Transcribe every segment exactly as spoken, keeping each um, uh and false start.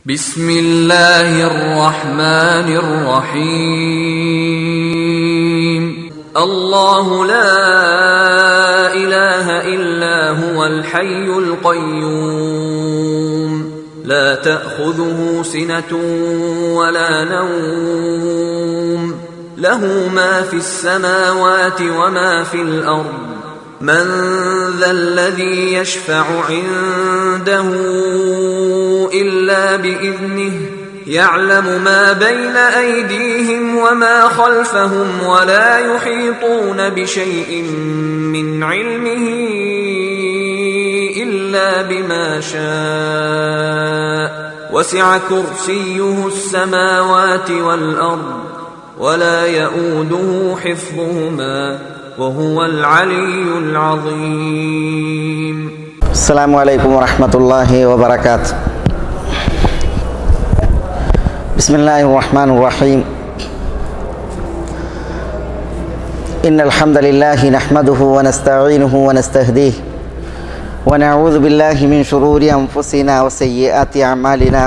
بسم الله الرحمن الرحيم الله لا إله إلا هو الحي القيوم لا تأخذه سنة ولا نوم له ما في السماوات وما في الأرض من ذا الذي يشفع عنده إلا بإذنه يعلم ما بين أيديهم وما خلفهم ولا يحيطون بشيء من علمه إلا بما شاء وسع كرسيه السماوات والأرض ولا يؤوده حفظهما وهو العلي العظيم. السلام عليكم ورحمة الله وبركاته. بسم الله الرحمن الرحيم. إن الحمد لله نحمده ونستعينه ونستهديه ونعوذ بالله من شرور أنفسنا وسيئات أعمالنا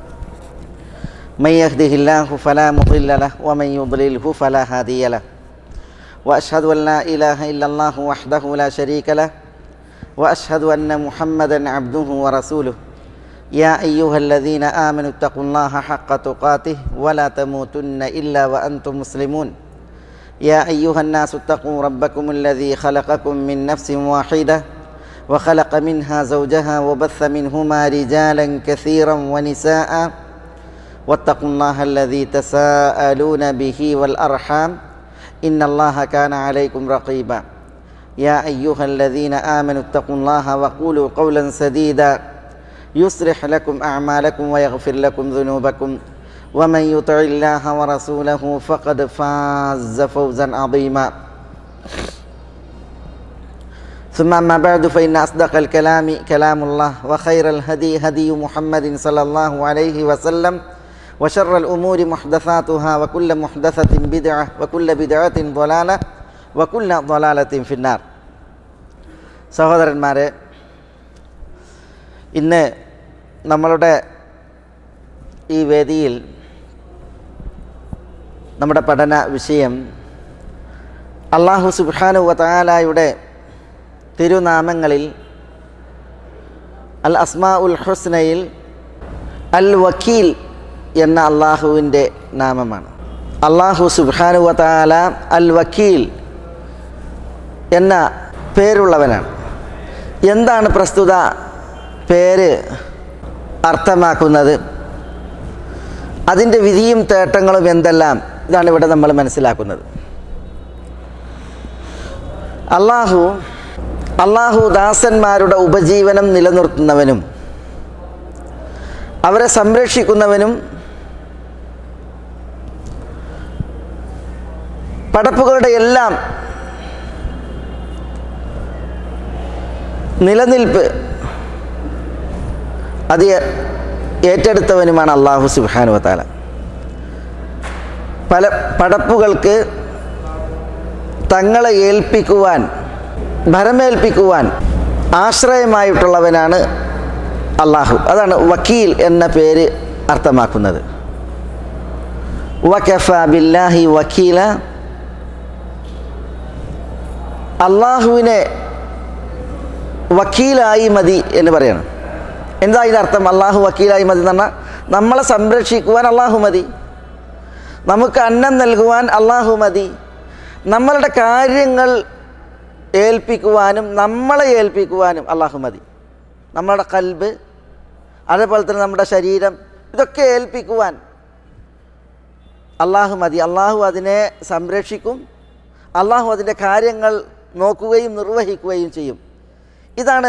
من يهده الله فلا مضل له ومن يضلله فلا هادي له وأشهد أن لا إله إلا الله وحده لا شريك له وأشهد أن محمدًا عبده ورسوله يا أيها الذين آمنوا اتقوا الله حق تقاته ولا تموتن إلا وأنتم مسلمون يا أيها الناس اتقوا ربكم الذي خلقكم من نفس واحدة وخلق منها زوجها وبث منهما رجالا كثيرا ونساء واتقوا الله الذي تساءلون به والأرحام إن الله كان عليكم رقيبا يا أيها الذين آمنوا اتقوا الله وقولوا قولا سديدا يصلح لكم أعمالكم ويغفر لكم ذنوبكم ومن يطع الله ورسوله فقد فاز فوزا عظيما ثم أما بعد فإن أصدق الكلام كلام الله وخير الهدي هدي محمد صلى الله عليه وسلم وشر الأمور محدثاتها وكل محدثة بدعة وكل بدعة ضلالة وكل ضلالة في النار. സഹോദരന്മാരെ, ഇന്ന് നമ്മളുടെ ഈ വേദിയിൽ നമ്മുടെ പഠന വിഷയം അല്ലാഹു സുബ്ഹാനഹു വ തആലയുടെ തിരുനാമങ്ങളിൽ അൽ അസ്മാഉൽ ഹുസ്നയിൽ അൽ വക്കീൽ എന്ന അള്ളാഹുവിൻ്റെ നാമമാണ്. അല്ലാഹു സുബ്ഹാനഹു വ തആല അൽ വക്കീൽ എന്ന പേരുള്ളവനാണ്. എന്താണ് പ്രസ്തുത പേര് അർത്ഥമാക്കുന്നത്, അതിൻ്റെ വിധിയും തേട്ടങ്ങളും എന്തെല്ലാം, ഇതാണ് ഇവിടെ നമ്മൾ മനസ്സിലാക്കുന്നത്. അള്ളാഹു അള്ളാഹു ദാസന്മാരുടെ ഉപജീവനം നിലനിർത്തുന്നവനും അവരെ സംരക്ഷിക്കുന്നവനും പടപ്പുകളുടെ എല്ലാം നിലനിൽപ്പ് അത് ഏറ്റെടുത്തവനുമാണ് അല്ലാഹു സുബ്ഹാനഹു വ തആല. പല പടപ്പുകൾക്ക് തങ്ങളെ ഏൽപ്പിക്കുവാൻ, ഭരമേൽപ്പിക്കുവാൻ ആശ്രയമായിട്ടുള്ളവനാണ് അല്ലാഹു. അതാണ് വക്കീൽ എന്ന പേര് അർത്ഥമാക്കുന്നത്. വകഫാ ബില്ലാഹി വക്കീല, അള്ളാഹുവിനെ വക്കീലായി മതി എന്ന് പറയണം. എന്താ ഇതിനർത്ഥം? അള്ളാഹു വക്കീലായി മതി എന്ന് പറഞ്ഞാൽ നമ്മളെ സംരക്ഷിക്കുവാൻ അള്ളാഹു മതി, നമുക്ക് അന്നം നൽകുവാൻ അള്ളാഹു മതി, നമ്മളുടെ കാര്യങ്ങൾ ഏൽപ്പിക്കുവാനും നമ്മളെ ഏൽപ്പിക്കുവാനും അള്ളാഹു മതി. നമ്മളുടെ ഖൽബ്, അതേപോലെ തന്നെ നമ്മുടെ ശരീരം, ഇതൊക്കെ ഏൽപ്പിക്കുവാൻ അള്ളാഹു മതി. അള്ളാഹു അതിനെ സംരക്ഷിക്കും, അള്ളാഹു അതിൻ്റെ കാര്യങ്ങൾ നോക്കുകയും നിർവഹിക്കുകയും ചെയ്യും. ഇതാണ്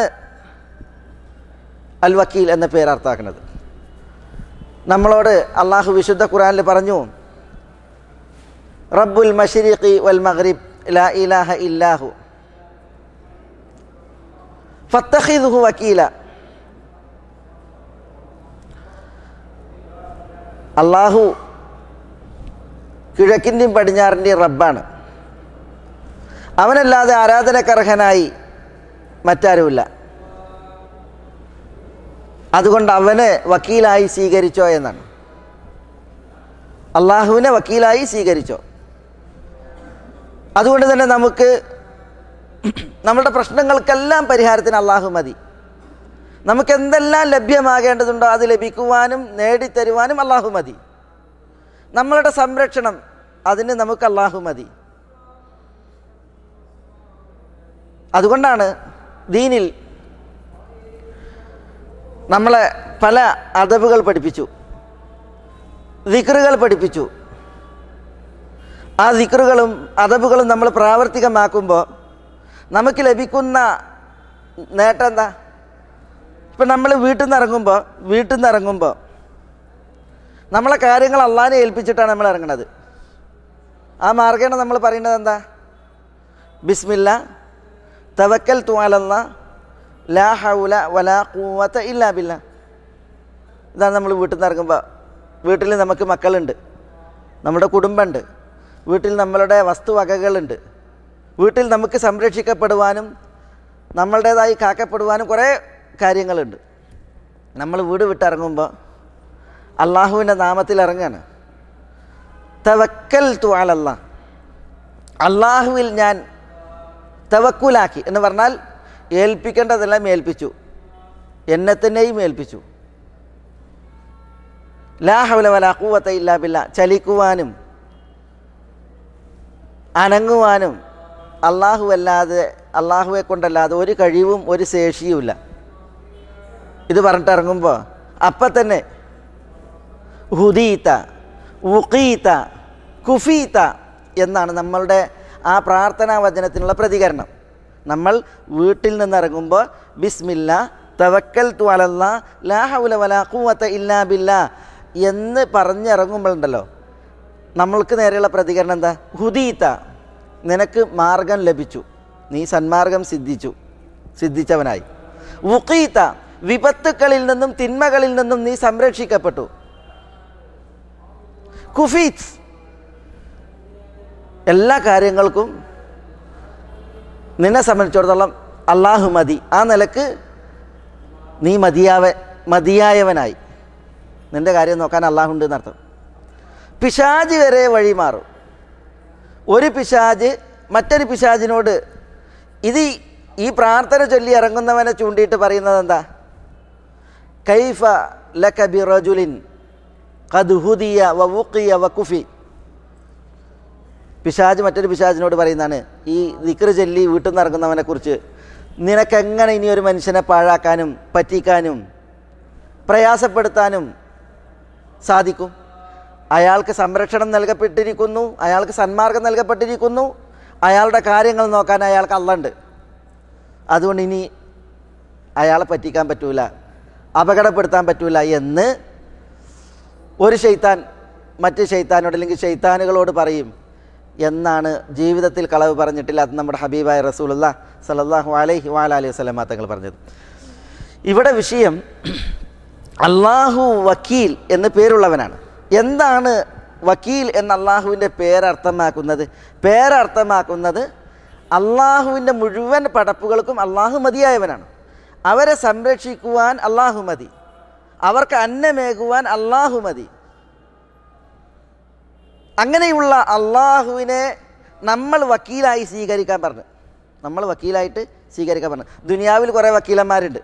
അൽ വക്കീൽ എന്ന പേര് അർത്ഥാക്കുന്നത്. നമ്മളോട് അള്ളാഹു വിശുദ്ധ ഖുർആനിൽ പറഞ്ഞു, റബ്ബുൽ മശ്രിഖി വൽ മഗ്രിബ് ലാ ഇലാഹ ഇല്ലാഹു ഫത്തഖിദ്ഹു വക്കീല. അള്ളാഹു കിഴക്കിൻ്റെയും പടിഞ്ഞാറിൻ്റെയും റബ്ബാണ്. അവനല്ലാതെ ആരാധനക്കർഹനായി മറ്റാരുമില്ല. അതുകൊണ്ട് അവനെ വക്കീലായി സ്വീകരിച്ചോ എന്നാണ്. അള്ളാഹുവിനെ വക്കീലായി സ്വീകരിച്ചോ. അതുകൊണ്ട് തന്നെ നമുക്ക് നമ്മുടെ പ്രശ്നങ്ങൾക്കെല്ലാം പരിഹാരത്തിന് അള്ളാഹു മതി. നമുക്ക് എന്തെല്ലാം ലഭ്യമാകേണ്ടതുണ്ടോ അത് ലഭിക്കുവാനും നേടിത്തരുവാനും അള്ളാഹു മതി. നമ്മളുടെ സംരക്ഷണം അതിന് നമുക്ക് അള്ളാഹു മതി. അതുകൊണ്ടാണ് ദീനിൽ നമ്മളെ പല അദബുകൾ പഠിപ്പിച്ചു, ദിക്റുകൾ പഠിപ്പിച്ചു. ആ ദിക്റുകളും അദബുകളും നമ്മൾ പ്രാവർത്തികമാക്കുമ്പോൾ നമുക്ക് ലഭിക്കുന്ന നേട്ടം എന്താ? ഇപ്പം നമ്മൾ വീട്ടിൽ നിന്ന് ഇറങ്ങുമ്പോൾ വീട്ടിൽ നിന്ന് ഇറങ്ങുമ്പോൾ നമ്മളെ കാര്യങ്ങൾ അള്ളാഹിനെ ഏൽപ്പിച്ചിട്ടാണ് നമ്മൾ ഇറങ്ങുന്നത്. ആ മാർഗ്ഗേണ നമ്മൾ പറയുന്നത് എന്താ? ബിസ്മില്ല തവക്കൽതു അലല്ലാഹ് ലാ ഹൗല വലാ ഖുവത ഇല്ലാ ബില്ലാ. ഇതാണ് നമ്മൾ വീട്ടിൽ നിന്ന് ഇറങ്ങുമ്പോൾ. വീട്ടിൽ നമുക്ക് മക്കളുണ്ട്, നമ്മുടെ കുടുംബമുണ്ട്, വീട്ടിൽ നമ്മളുടെ വസ്തുവകകളുണ്ട്, വീട്ടിൽ നമുക്ക് സംരക്ഷിക്കപ്പെടുവാനും നമ്മളുടേതായി കാക്കപ്പെടുവാനും കുറേ കാര്യങ്ങളുണ്ട്. നമ്മൾ വീട് വിട്ടിറങ്ങുമ്പോൾ അള്ളാഹുവിൻ്റെ നാമത്തിൽ ഇറങ്ങുകയാണ്. തവക്കൽതു അലല്ലാഹ്, അള്ളാഹുവിൽ ഞാൻ തവക്കുലാക്കി എന്ന് പറഞ്ഞാൽ ഏൽപ്പിക്കേണ്ടതെല്ലാം ഏൽപ്പിച്ചു, എന്നെ തന്നെയും ഏൽപ്പിച്ചു. ലാ ഹൗല വലാ ഖുവത ഇല്ലാ ബില്ലാ. ചലിക്കുവാനും അനങ്ങുവാനും അള്ളാഹു അല്ലാതെ അള്ളാഹുവെ കൊണ്ടല്ലാതെ ഒരു കഴിവും ഒരു ശേഷിയുമില്ല. ഇത് പറഞ്ഞിട്ട് ഇറങ്ങുമ്പോൾ അപ്പം തന്നെ ഹുദീത ഉഖീത കുഫീത എന്നാണ് നമ്മളുടെ ആ പ്രാർത്ഥനാ വചനത്തിനുള്ള പ്രതികരണം. നമ്മൾ വീട്ടിൽ നിന്നിറങ്ങുമ്പോൾ ബിസ്മില്ല തവക്കൽതു അലല്ലാഹ് ലാ ഹൗല വലാ ഖുവത ഇല്ലാ ബില്ലാ എന്ന് പറഞ്ഞിറങ്ങുമ്പോഴുണ്ടല്ലോ നമ്മൾക്ക് നേരെയുള്ള പ്രതികരണം എന്താ? ഹുദീത, നിനക്ക് മാർഗം ലഭിച്ചു, നീ സന്മാർഗം സിദ്ധിച്ചു, സിദ്ധിച്ചവനായി. ഉഖീത, വിപത്തുക്കളിൽ നിന്നും തിന്മകളിൽ നിന്നും നീ സംരക്ഷിക്കപ്പെട്ടു. കുഫീത്ത്, എല്ലാ കാര്യങ്ങൾക്കും നിന്നെ സംബന്ധിച്ചിടത്തോളം അള്ളാഹു മതി. ആ നിലക്ക് നീ മതിയാവ മതിയായവനായി. നിൻ്റെ കാര്യം നോക്കാൻ അള്ളാഹുണ്ട് എന്നർത്ഥം. പിശാജ് വരെ വഴി മാറും. ഒരു പിശാജ് മറ്റൊരു പിശാജിനോട് ഇത് ഈ പ്രാർത്ഥന ചൊല്ലി ഇറങ്ങുന്നവനെ ചൂണ്ടിയിട്ട് പറയുന്നത് എന്താ? കൈഫ ലക ബിറജുലിൻ ഖദ് ഹുദിയ വ വുഖിയ വ കുഫി. പിശാജ് മറ്റൊരു പിശാജിനോട് പറയുന്നതാണ് ഈ ദിക്ർ ചൊല്ലി വീട്ടിൽ നിന്ന് ഇറങ്ങുന്നവനെ കുറിച്ച്, നിനക്കെങ്ങനെ ഇനി ഒരു മനുഷ്യനെ പാഴാക്കാനും പറ്റിക്കാനും പ്രയാസപ്പെടുത്താനും സാധിക്കും? അയാൾക്ക് സംരക്ഷണം നൽകപ്പെട്ടിരിക്കുന്നു, അയാൾക്ക് സന്മാർഗം നൽകപ്പെട്ടിരിക്കുന്നു, അയാളുടെ കാര്യങ്ങൾ നോക്കാൻ അയാൾക്ക് അള്ളയുണ്ട്. അതുകൊണ്ട് ഇനി അയാളെ പറ്റിക്കാൻ പറ്റൂല, അപകടപ്പെടുത്താൻ പറ്റൂല എന്ന് ഒരു ശൈത്താൻ മറ്റ് ശൈത്താനോട് അല്ലെങ്കിൽ ശൈത്താനുകളോട് പറയും എന്നാണ് ജീവിതത്തിൽ കളവ് പറഞ്ഞിട്ടില്ല. അത് നമ്മുടെ ഹബീബായ റസൂലുള്ളാഹി സ്വല്ലല്ലാഹു അലൈഹി വഅലൈഹി വസല്ലം തങ്ങൾ പറഞ്ഞത്. ഇവിടെ വിഷയം അള്ളാഹു വക്കീൽ എന്ന് പേരുള്ളവനാണ്. എന്താണ് വക്കീൽ എന്ന അള്ളാഹുവിൻ്റെ പേരർത്ഥമാക്കുന്നത്? പേരർത്ഥമാക്കുന്നത് അള്ളാഹുവിൻ്റെ മുഴുവൻ പടപ്പുകൾക്കും അള്ളാഹു മതിയായവനാണ്. അവരെ സംരക്ഷിക്കുവാൻ അള്ളാഹു മതി, അവർക്ക് അന്നമേകുവാൻ അള്ളാഹു മതി. അങ്ങനെയുള്ള അള്ളാഹുവിനെ നമ്മൾ വക്കീലായി സ്വീകരിക്കാൻ പറഞ്ഞു. നമ്മൾ വക്കീലായിട്ട് സ്വീകരിക്കാൻ പറഞ്ഞു. ദുനിയാവിൽ കുറേ വക്കീലന്മാരുണ്ട്.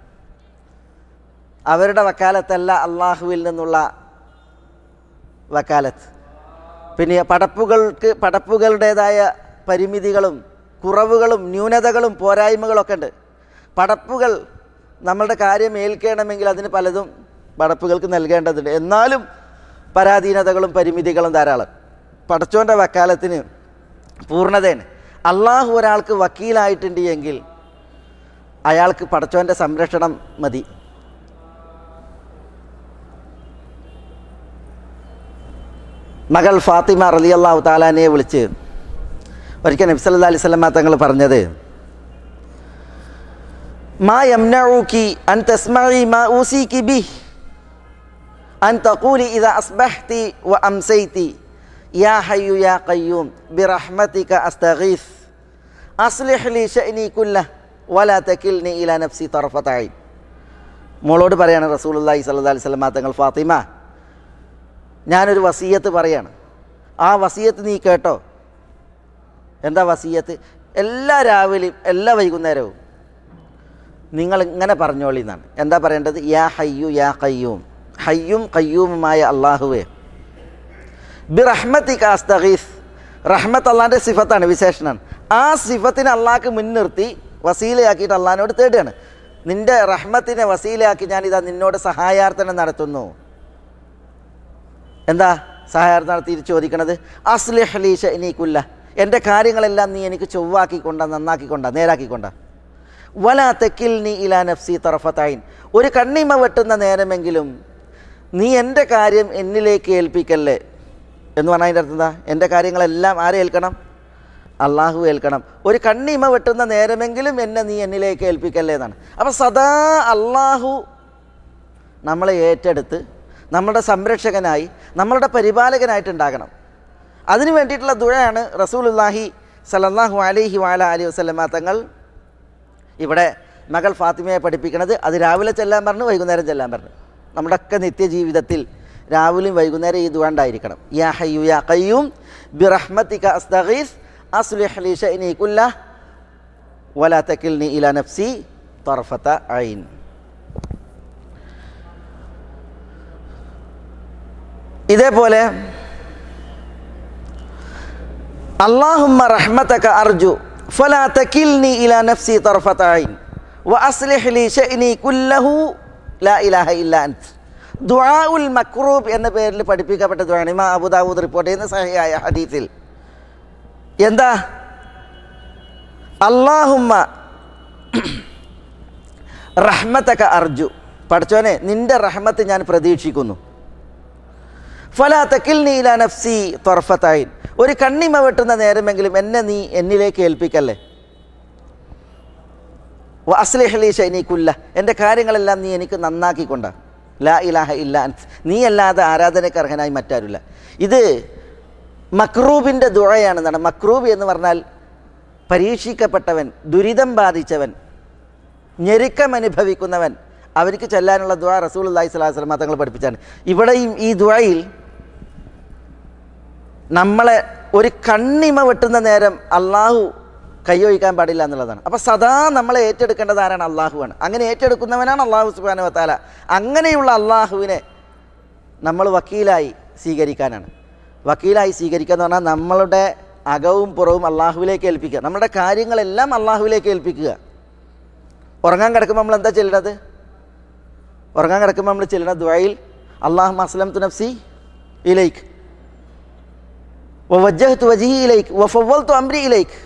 അവരുടെ വക്കാലത്തല്ല അള്ളാഹുവിൽ നിന്നുള്ള വക്കാലത്ത്. പിന്നെ പടപ്പുകൾക്ക് പടപ്പുകളുടേതായ പരിമിതികളും കുറവുകളും ന്യൂനതകളും പോരായ്മകളൊക്കെ ഉണ്ട്. പടപ്പുകൾ നമ്മളുടെ കാര്യം ഏൽക്കണമെങ്കിൽ അതിന് പലതും പടപ്പുകൾക്ക് നൽകേണ്ടതുണ്ട്. എന്നാലും പരാധീനതകളും പരിമിതികളും ധാരാളം. പടച്ചോൻ്റെ വക്കാലത്തിന് പൂർണ്ണതയാണ്. അള്ളാഹു ഒരാൾക്ക് വക്കീലായിട്ടുണ്ട് എങ്കിൽ അയാൾക്ക് പടച്ചോൻ്റെ സംരക്ഷണം മതി. മകൾ ഫാത്തിമ റളിയല്ലാഹു തആലാനെ വിളിച്ച് ഒരിക്കൽ നബി സല്ലല്ലാഹു അലൈഹി വസല്ലം തങ്ങൾ പറഞ്ഞത്, മാ യംനഉകി അൻ തസ്മഇ മാ ഊസികി ബിഹി അൻ തഖൂലി ഇദാ അസ്ബഹ്തി വ അംസൈതി യാ ഹയ്യു യാ ഖയ്യൂം ബിറഹ്മതിക അസ്തഗീസ് അസ്ലിഹ് ലി ശഅനി കുല്ലഹ് വലാ തകിൽനി ഇലാ നഫ്സി തർഫത ഐൻ. മോളോട് പറയാണ് റസൂലുള്ളാഹി സ്വല്ലല്ലാഹി അലൈഹി വസല്ലം തങ്ങൾ, ഫാത്തിമ ഞാനൊരു വസിയത്ത് പറയാണ്, ആ വസിയത്ത് നീ കേട്ടോ. എന്താ വസിയത്ത്? എല്ലാ രാവിലെയും എല്ലാ വൈകുന്നേരവും നിങ്ങൾ ഇങ്ങനെ പറഞ്ഞോളി എന്നാണ്. എന്താ പറയേണ്ടത്? യാ ഹയ്യു യാ ഖയ്യൂം, ഹയ്യും ഖയ്യൂമുമായ അള്ളാഹുവേ, ബിറഹ്മതിക അസ്തഗീസ്. റഹ്മത്ത് അള്ളാഹിൻ്റെ സിഫത്താണ്, വിശേഷണമാണ്. ആ സിഫത്തിനെ അള്ളാഹ്ക്ക് മുൻനിർത്തി വസീലയാക്കിയിട്ട് അള്ളാഹിനോട് തേടുകയാണ്. നിൻ്റെ റഹ്മത്തിനെ വസീലയാക്കി ഞാനിതാ നിന്നോട് സഹായാർത്ഥന നടത്തുന്നു. എന്താ സഹായാർത്ഥന നടത്തി ചോദിക്കണത്? അസ്ലിഹ് ലീ ശഅനി കുല്ല, എൻ്റെ കാര്യങ്ങളെല്ലാം നീ എനിക്ക് ചൊവ്വാക്കിക്കൊണ്ട, നന്നാക്കിക്കൊണ്ട, നേരാക്കിക്കൊണ്ട. വലാ തക്കിൽനി ഇലാ നഫ്സി തറഫത ഐൻ, ഒരു കണ്ണിമ വെട്ടുന്ന നേരമെങ്കിലും നീ എൻ്റെ കാര്യം എന്നിലേക്ക് ഏൽപ്പിക്കല്ലേ എന്ന് പറഞ്ഞാൽ അതിൻ്റെ അർത്ഥം എന്താ? എൻ്റെ കാര്യങ്ങളെല്ലാം ആരെ ഏൽക്കണം? അള്ളാഹു ഏൽക്കണം. ഒരു കണ്ണിമ വെട്ടുന്ന നേരമെങ്കിലും എന്നെ നീ എന്നിലേക്ക് ഏൽപ്പിക്കല്ലേ എന്നാണ്. അപ്പോൾ സദാ അള്ളാഹു നമ്മളെ ഏറ്റെടുത്ത് നമ്മളുടെ സംരക്ഷകനായി, നമ്മളുടെ പരിപാലകനായിട്ടുണ്ടാകണം. അതിനു വേണ്ടിയിട്ടുള്ള ദുആയാണ് റസൂലുള്ളാഹി സ്വല്ലല്ലാഹു അലൈഹി വഅല അലിഹി വസല്ലമ തങ്ങൾ ഇവിടെ മകൾ ഫാത്തിമയെ പഠിപ്പിക്കുന്നത്. അത് രാവിലെ ചെല്ലാൻ പറഞ്ഞു, വൈകുന്നേരം ചെല്ലാൻ പറഞ്ഞു. നമ്മുടെയൊക്കെ നിത്യജീവിതത്തിൽ രാവിലെയും വൈകുന്നേരം ഈ ദുആ ഉണ്ടായിരിക്കണം. യാ ഹയ്യു യാ ഖയ്യൂം ബിറഹ്മതിക അസ്തഗീസ് അസ്ലിഹ് ലീ ശഅനി കുല്ലഹ് വലാ തകിൽനി ഇലാ നഫ്സി തർഫത ഐൻ. ഇതേപോലെ അല്ലാഹുമ്മ റഹ്മതക അർജു ഫലാ തകിൽനി ഇലാ നഫ്സി തർഫത ഐൻ വഅസ്ലിഹ് ലീ ശഅനി കുല്ലഹു ലാ ഇലാഹ ഇല്ലാ അൻത്. ദുആഉൽ മക്റൂബ് എന്ന പേരിൽ പഠിപ്പിക്കപ്പെട്ട ദുആണ്. ഇമാം അബൂ ദാവൂദ് റിപ്പോർട്ട് ചെയ്യുന്ന സഹിഹായ ഹദീസിൽ എന്താ? അല്ലാഹുമ്മ റഹ്മതക അർജു, പടച്ചോനെ നിൻ്റെ റഹ്മത്ത് ഞാൻ പ്രതീക്ഷിക്കുന്നു. ഫലാ തകിൽനി ഇലാ നഫ്സി തർഫത ഐൻ, ഒരു കണ്ണിമ വെട്ടുന്ന നേരമെങ്കിലും എന്നെ നീ എന്നിലേക്ക് ഏൽപ്പിക്കല്ലേ. വ അസ്ലിഹ് ലീ ശഅനി കുല്ല, എൻ്റെ കാര്യങ്ങളെല്ലാം നീ എനിക്ക് നന്നാക്കിക്കൊണ്ട. ലാ ഇലാഹ ഇല്ലാ അൻത്, നീ അല്ലാതെ ആരാധനയ്ക്ക് അർഹനായി മറ്റാരുമില്ല. ഇത് മക്രൂബിൻ്റെ ദുആയാണെന്നാണ്. മക്രൂബ് എന്ന് പറഞ്ഞാൽ പരീക്ഷിക്കപ്പെട്ടവൻ, ദുരിതം ബാധിച്ചവൻ, ഞെരുക്കം അനുഭവിക്കുന്നവൻ, അവർക്ക് ചെല്ലാനുള്ള ദുആ റസൂലുള്ളാഹി സ്വല്ലല്ലാഹു അലൈഹി വസല്ലം തങ്ങൾ പഠിപ്പിച്ചാണ്. ഇവിടെയും ഈ ദുആയിൽ നമ്മളെ ഒരു കണ്ണിമ വെട്ടുന്ന നേരം അള്ളാഹു കൈയൊഴിക്കാൻ പാടില്ല എന്നുള്ളതാണ്. അപ്പോൾ സദാ നമ്മളെ ഏറ്റെടുക്കേണ്ടത് ആരാണ്? അള്ളാഹുവാണ്. അങ്ങനെ ഏറ്റെടുക്കുന്നവനാണ് അള്ളാഹു സുബ്ഹാനഹു വ തആല. അങ്ങനെയുള്ള അള്ളാഹുവിനെ നമ്മൾ വക്കീലായി സ്വീകരിക്കാനാണ്. വക്കീലായി സ്വീകരിക്കുക എന്ന് പറഞ്ഞാൽ നമ്മളുടെ അകവും പുറവും അള്ളാഹുവിലേക്ക് ഏൽപ്പിക്കുക, നമ്മുടെ കാര്യങ്ങളെല്ലാം അള്ളാഹുവിലേക്ക് ഏൽപ്പിക്കുക. ഉറങ്ങാൻ കിടക്കുമ്പോൾ നമ്മൾ എന്താ ചെല്ലുന്നത്? ഉറങ്ങാൻ കിടക്കുമ്പോൾ നമ്മൾ ചെല്ലുന്ന ദുആയിൽ അല്ലാഹുമ്മ അസ്ലംതു നഫ്സി ഇലൈക് വവജ്ജഹ്തു വജ്ഹി ഇലൈക് വഫവ്വൽതു അംരി ഇലൈക്.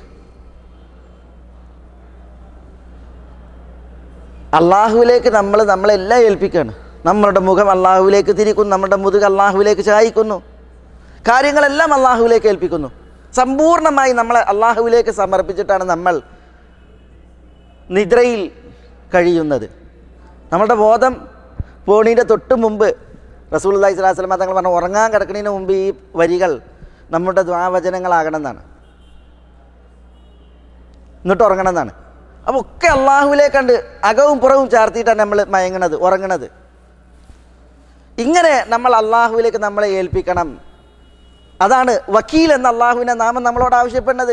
അള്ളാഹുവിലേക്ക് നമ്മൾ നമ്മളെല്ലാം ഏൽപ്പിക്കുകയാണ്. നമ്മളുടെ മുഖം അള്ളാഹുവിലേക്ക് തിരിക്കുന്നു, നമ്മുടെ മുതുക അള്ളാഹുവിലേക്ക് ചായിക്കുന്നു, കാര്യങ്ങളെല്ലാം അള്ളാഹുവിലേക്ക് ഏൽപ്പിക്കുന്നു. സമ്പൂർണ്ണമായി നമ്മളെ അള്ളാഹുവിലേക്ക് സമർപ്പിച്ചിട്ടാണ് നമ്മൾ നിദ്രയിൽ കഴിയുന്നത്. നമ്മളുടെ ബോധം പോണീൻ്റെ തൊട്ട് മുമ്പ് റസൂലുള്ളാഹി സ്വല്ലല്ലാഹു അലൈഹി വസല്ലം തങ്ങൾ പറഞ്ഞു, ഉറങ്ങാൻ കിടക്കുന്നതിന് മുമ്പ് ഈ വരികൾ നമ്മുടെ ദുആവചനങ്ങളാകണം എന്നാണ്, എന്നിട്ട് ഉറങ്ങണം എന്നാണ്. അപ്പോൾ ഒക്കെ അള്ളാഹുവിലേക്കണ്ട് അകവും പുറവും ചാർത്തിയിട്ടാണ് നമ്മൾ മയങ്ങണത്, ഉറങ്ങണത്. ഇങ്ങനെ നമ്മൾ അള്ളാഹുവിലേക്ക് നമ്മളെ ഏൽപ്പിക്കണം. അതാണ് വക്കീൽ എന്ന അള്ളാഹുവിൻ്റെ നാമം നമ്മളോട് ആവശ്യപ്പെടുന്നത്.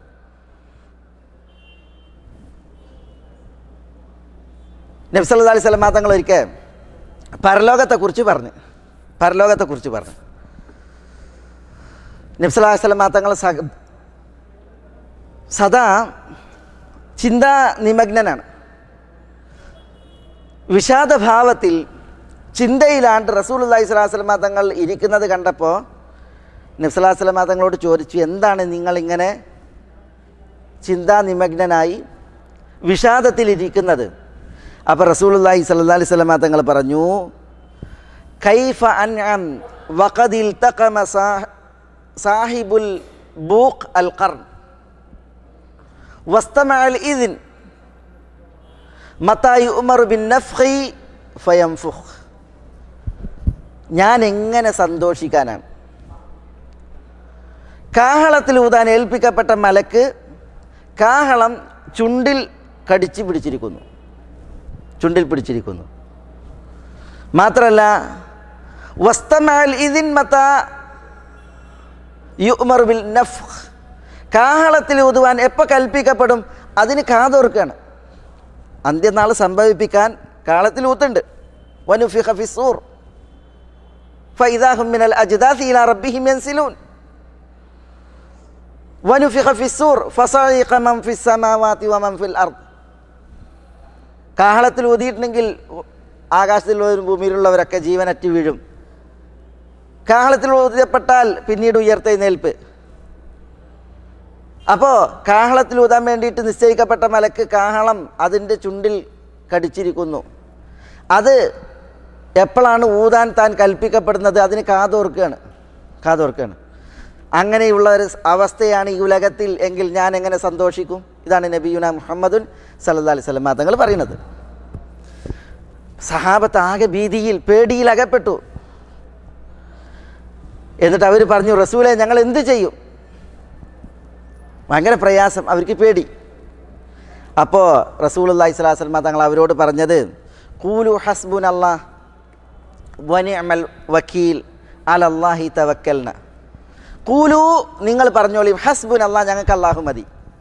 നബി സല്ലല്ലാഹു അലൈഹി വസല്ലം തങ്ങൾ ഒരിക്കൽ പരലോകത്തെക്കുറിച്ച് പറഞ്ഞു പരലോകത്തെക്കുറിച്ച് പറഞ്ഞു നബി സല്ലല്ലാഹു അലൈഹി വസല്ലം തങ്ങൾ സദാ ചിന്താ നിമഗ്നനാണ്. വിഷാദഭാവത്തിൽ ചിന്തയിലാണ്ട് റസൂലുള്ളാഹി സ്വല്ലല്ലാഹു അലൈഹി വസല്ലം തങ്ങൾ ഇരിക്കുന്നത് കണ്ടപ്പോൾ നബി സല്ലല്ലാഹു അലൈഹി വസല്ലം തങ്ങളോട് ചോദിച്ചു, എന്താണ് നിങ്ങളിങ്ങനെ ചിന്താ നിമഗ്നനായി വിഷാദത്തിലിരിക്കുന്നത്? അപ്പോൾ റസൂലുള്ളാഹി സ്വല്ലല്ലാഹു അലൈഹി വസല്ലം തങ്ങൾ പറഞ്ഞു, കൈഫ അൻഅം വഖദ് ഇൽതഖമ സാഹിബുൽ ബൂഖ് അൽ ഖർൻ വസ്തമഅ അൽ ഇദ്ൻ മതാ യുഅ്മറു ബിൻ നഫ്ഖി ഫയൻഫുഖ്. ഞാൻ എങ്ങനെ സന്തോഷിക്കാനാണ്? കാഹളത്തിൽ ഊതാൻ ഏൽപ്പിക്കപ്പെട്ട മലക്ക് കാഹളം ചുണ്ടിൽ കടിച്ചു പിടിച്ചിരിക്കുന്നു ചുണ്ടിൽ പിടിച്ചിരിക്കുന്നു മാത്രമല്ല വസ്തമഅൽ ഇദിൻ മതാ യുഅ്മർ ബിൽ നഫ്ഖ്, കാഹളത്തിൽ ഊതുവാൻ എപ്പോൾ കൽപ്പിക്കപ്പെടും അതിന് കാതോർക്കുകയാണ്. അന്ത്യനാൾ സംഭവിപ്പിക്കാൻ കാഹളത്തിൽ ഊത്തുണ്ട്. വനുഫിഖ ഫിസ്സൂർ ഫഇദാ ഹും മിനൽ അജ്ദാസി ഇലാ റബ്ബിഹിം യൻസിലൂൻ വനുഫിഖ ഫിസ്സൂർ ഫസഇഖ മൻ ഫിസ് സമാവാതി വമൻ ഫിൽ അർദ്. കാഹളത്തിൽ ഊതിയിട്ടുണ്ടെങ്കിൽ ആകാശത്തിലുള്ളവരും ഭൂമിയിലുള്ളവരൊക്കെ ജീവനറ്റ് വീഴും. കാഹളത്തിൽ ഊതപ്പെട്ടാൽ പിന്നീട് ഉയർത്തെഴുന്നേൽപ്പ്. അപ്പോൾ കാഹളത്തിൽ ഊതാൻ വേണ്ടിയിട്ട് നിശ്ചയിക്കപ്പെട്ട മലക്ക് കാഹളം അതിൻ്റെ ചുണ്ടിൽ കടിച്ചിരിക്കുന്നു. അത് എപ്പോഴാണ് ഊതാൻ താൻ കൽപ്പിക്കപ്പെടുന്നത് അതിന് കാതോർക്കുകയാണ് കാതോർക്കുകയാണ് അങ്ങനെയുള്ള ഒരു അവസ്ഥയാണ് ഈ ഉലകത്തിൽ എങ്കിൽ ഞാൻ എങ്ങനെ സന്തോഷിക്കും? ഇതാണ് നബിയുന മുഹമ്മദുൻ സല്ലല്ലാഹു അലൈഹി വസല്ലം തങ്ങൾ പറയുന്നത്. സഹാബത്ത് ആകെ ഭീതിയിൽ പേടിയിൽ അകപ്പെട്ടു. എന്നിട്ട് അവർ പറഞ്ഞു, റസൂലെ ഞങ്ങൾ എന്ത് ചെയ്യും? ഭയങ്കര പ്രയാസം, അവർക്ക് പേടി. അപ്പോൾ റസൂലുള്ളാഹി സ്വല്ലല്ലാഹു അലൈഹി വസല്ലം തങ്ങൾ അവരോട് പറഞ്ഞത്, ഖൂലു ഹസ്ബുനല്ലാഹ് വനിഅമൽ വക്കീൽ അലല്ലാഹി തവക്കൽന. ഖൂലു നിങ്ങൾ പറഞ്ഞോളി, ഹസ്ബുനല്ലാഹ് ഞങ്ങൾക്ക് അല്ലാഹു മതി,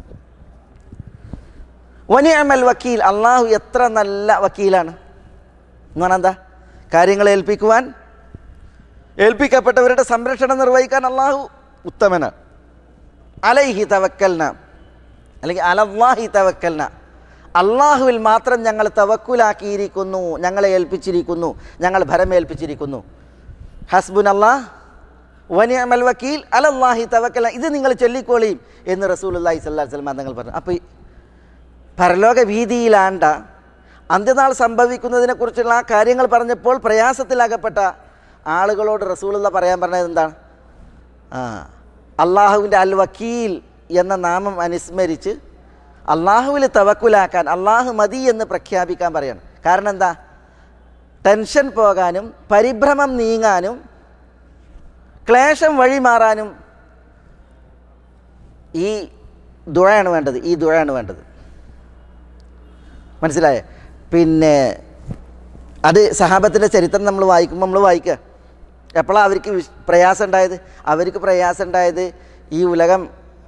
വനിഅമൽ വക്കീൽ അല്ലാഹു എത്ര നല്ല വക്കീലാണ് എന്ന് പറഞ്ഞാൽ എന്താ? കാര്യങ്ങൾ ഏൽപ്പിക്കുവാൻ, ഏൽപ്പിക്കപ്പെട്ടവരുടെ സംരക്ഷണം നിർവഹിക്കാൻ അല്ലാഹു ഉത്തമനാണ്. അലൈഹി തവക്കൽന അല്ലെങ്കിൽ അലല്ലാഹി തവക്കൽന, അള്ളാഹുവിൽ മാത്രം ഞങ്ങൾ തവക്കുലാക്കിയിരിക്കുന്നു, ഞങ്ങളെ ഏൽപ്പിച്ചിരിക്കുന്നു, ഞങ്ങൾ ഭരമേൽപ്പിച്ചിരിക്കുന്നു. ഹസ്ബുനല്ലാഹ് വനിഅമൽ വക്കീൽ അലല്ലാഹി തവക്കൽന, ഇത് നിങ്ങൾ ചൊല്ലിക്കോളിയും എന്ന് റസൂലുള്ളാഹി സ്വല്ലല്ലാഹു അലൈഹി വസല്ലം തങ്ങൾ പറഞ്ഞു. അപ്പോൾ പരലോക ഭീതിയിലാണ്ട അന്ത്യനാൾ സംഭവിക്കുന്നതിനെക്കുറിച്ചുള്ള ആ കാര്യങ്ങൾ പറഞ്ഞപ്പോൾ പ്രയാസത്തിലാകപ്പെട്ട ആളുകളോട് റസൂലുള്ള പറയാൻ പറഞ്ഞത് എന്താണ്? ആ അള്ളാഹുവിൻ്റെ അൽ വക്കീൽ എന്ന നാമം അനുസ്മരിച്ച് അള്ളാഹുവിൽ തവക്കുലാക്കാൻ, അള്ളാഹു മതി എന്ന് പ്രഖ്യാപിക്കാൻ പറയാണ്. കാരണം എന്താ? ടെൻഷൻ പോകാനും പരിഭ്രമം നീങ്ങാനും ക്ലേശം വഴിമാറാനും ഈ ദുആയാണ് വേണ്ടത് ഈ ദുആയാണ് വേണ്ടത് മനസ്സിലായേ? പിന്നെ അത് സഹാബത്തിൻ്റെ ചരിത്രം നമ്മൾ വായിക്കുമ്പോൾ നമ്മൾ വായിക്കുക എപ്പോഴാണ് അവർക്ക് പ്രയാസം ഉണ്ടായത്? അവർക്ക് പ്രയാസം ഉണ്ടായത് ഈ ഉലകം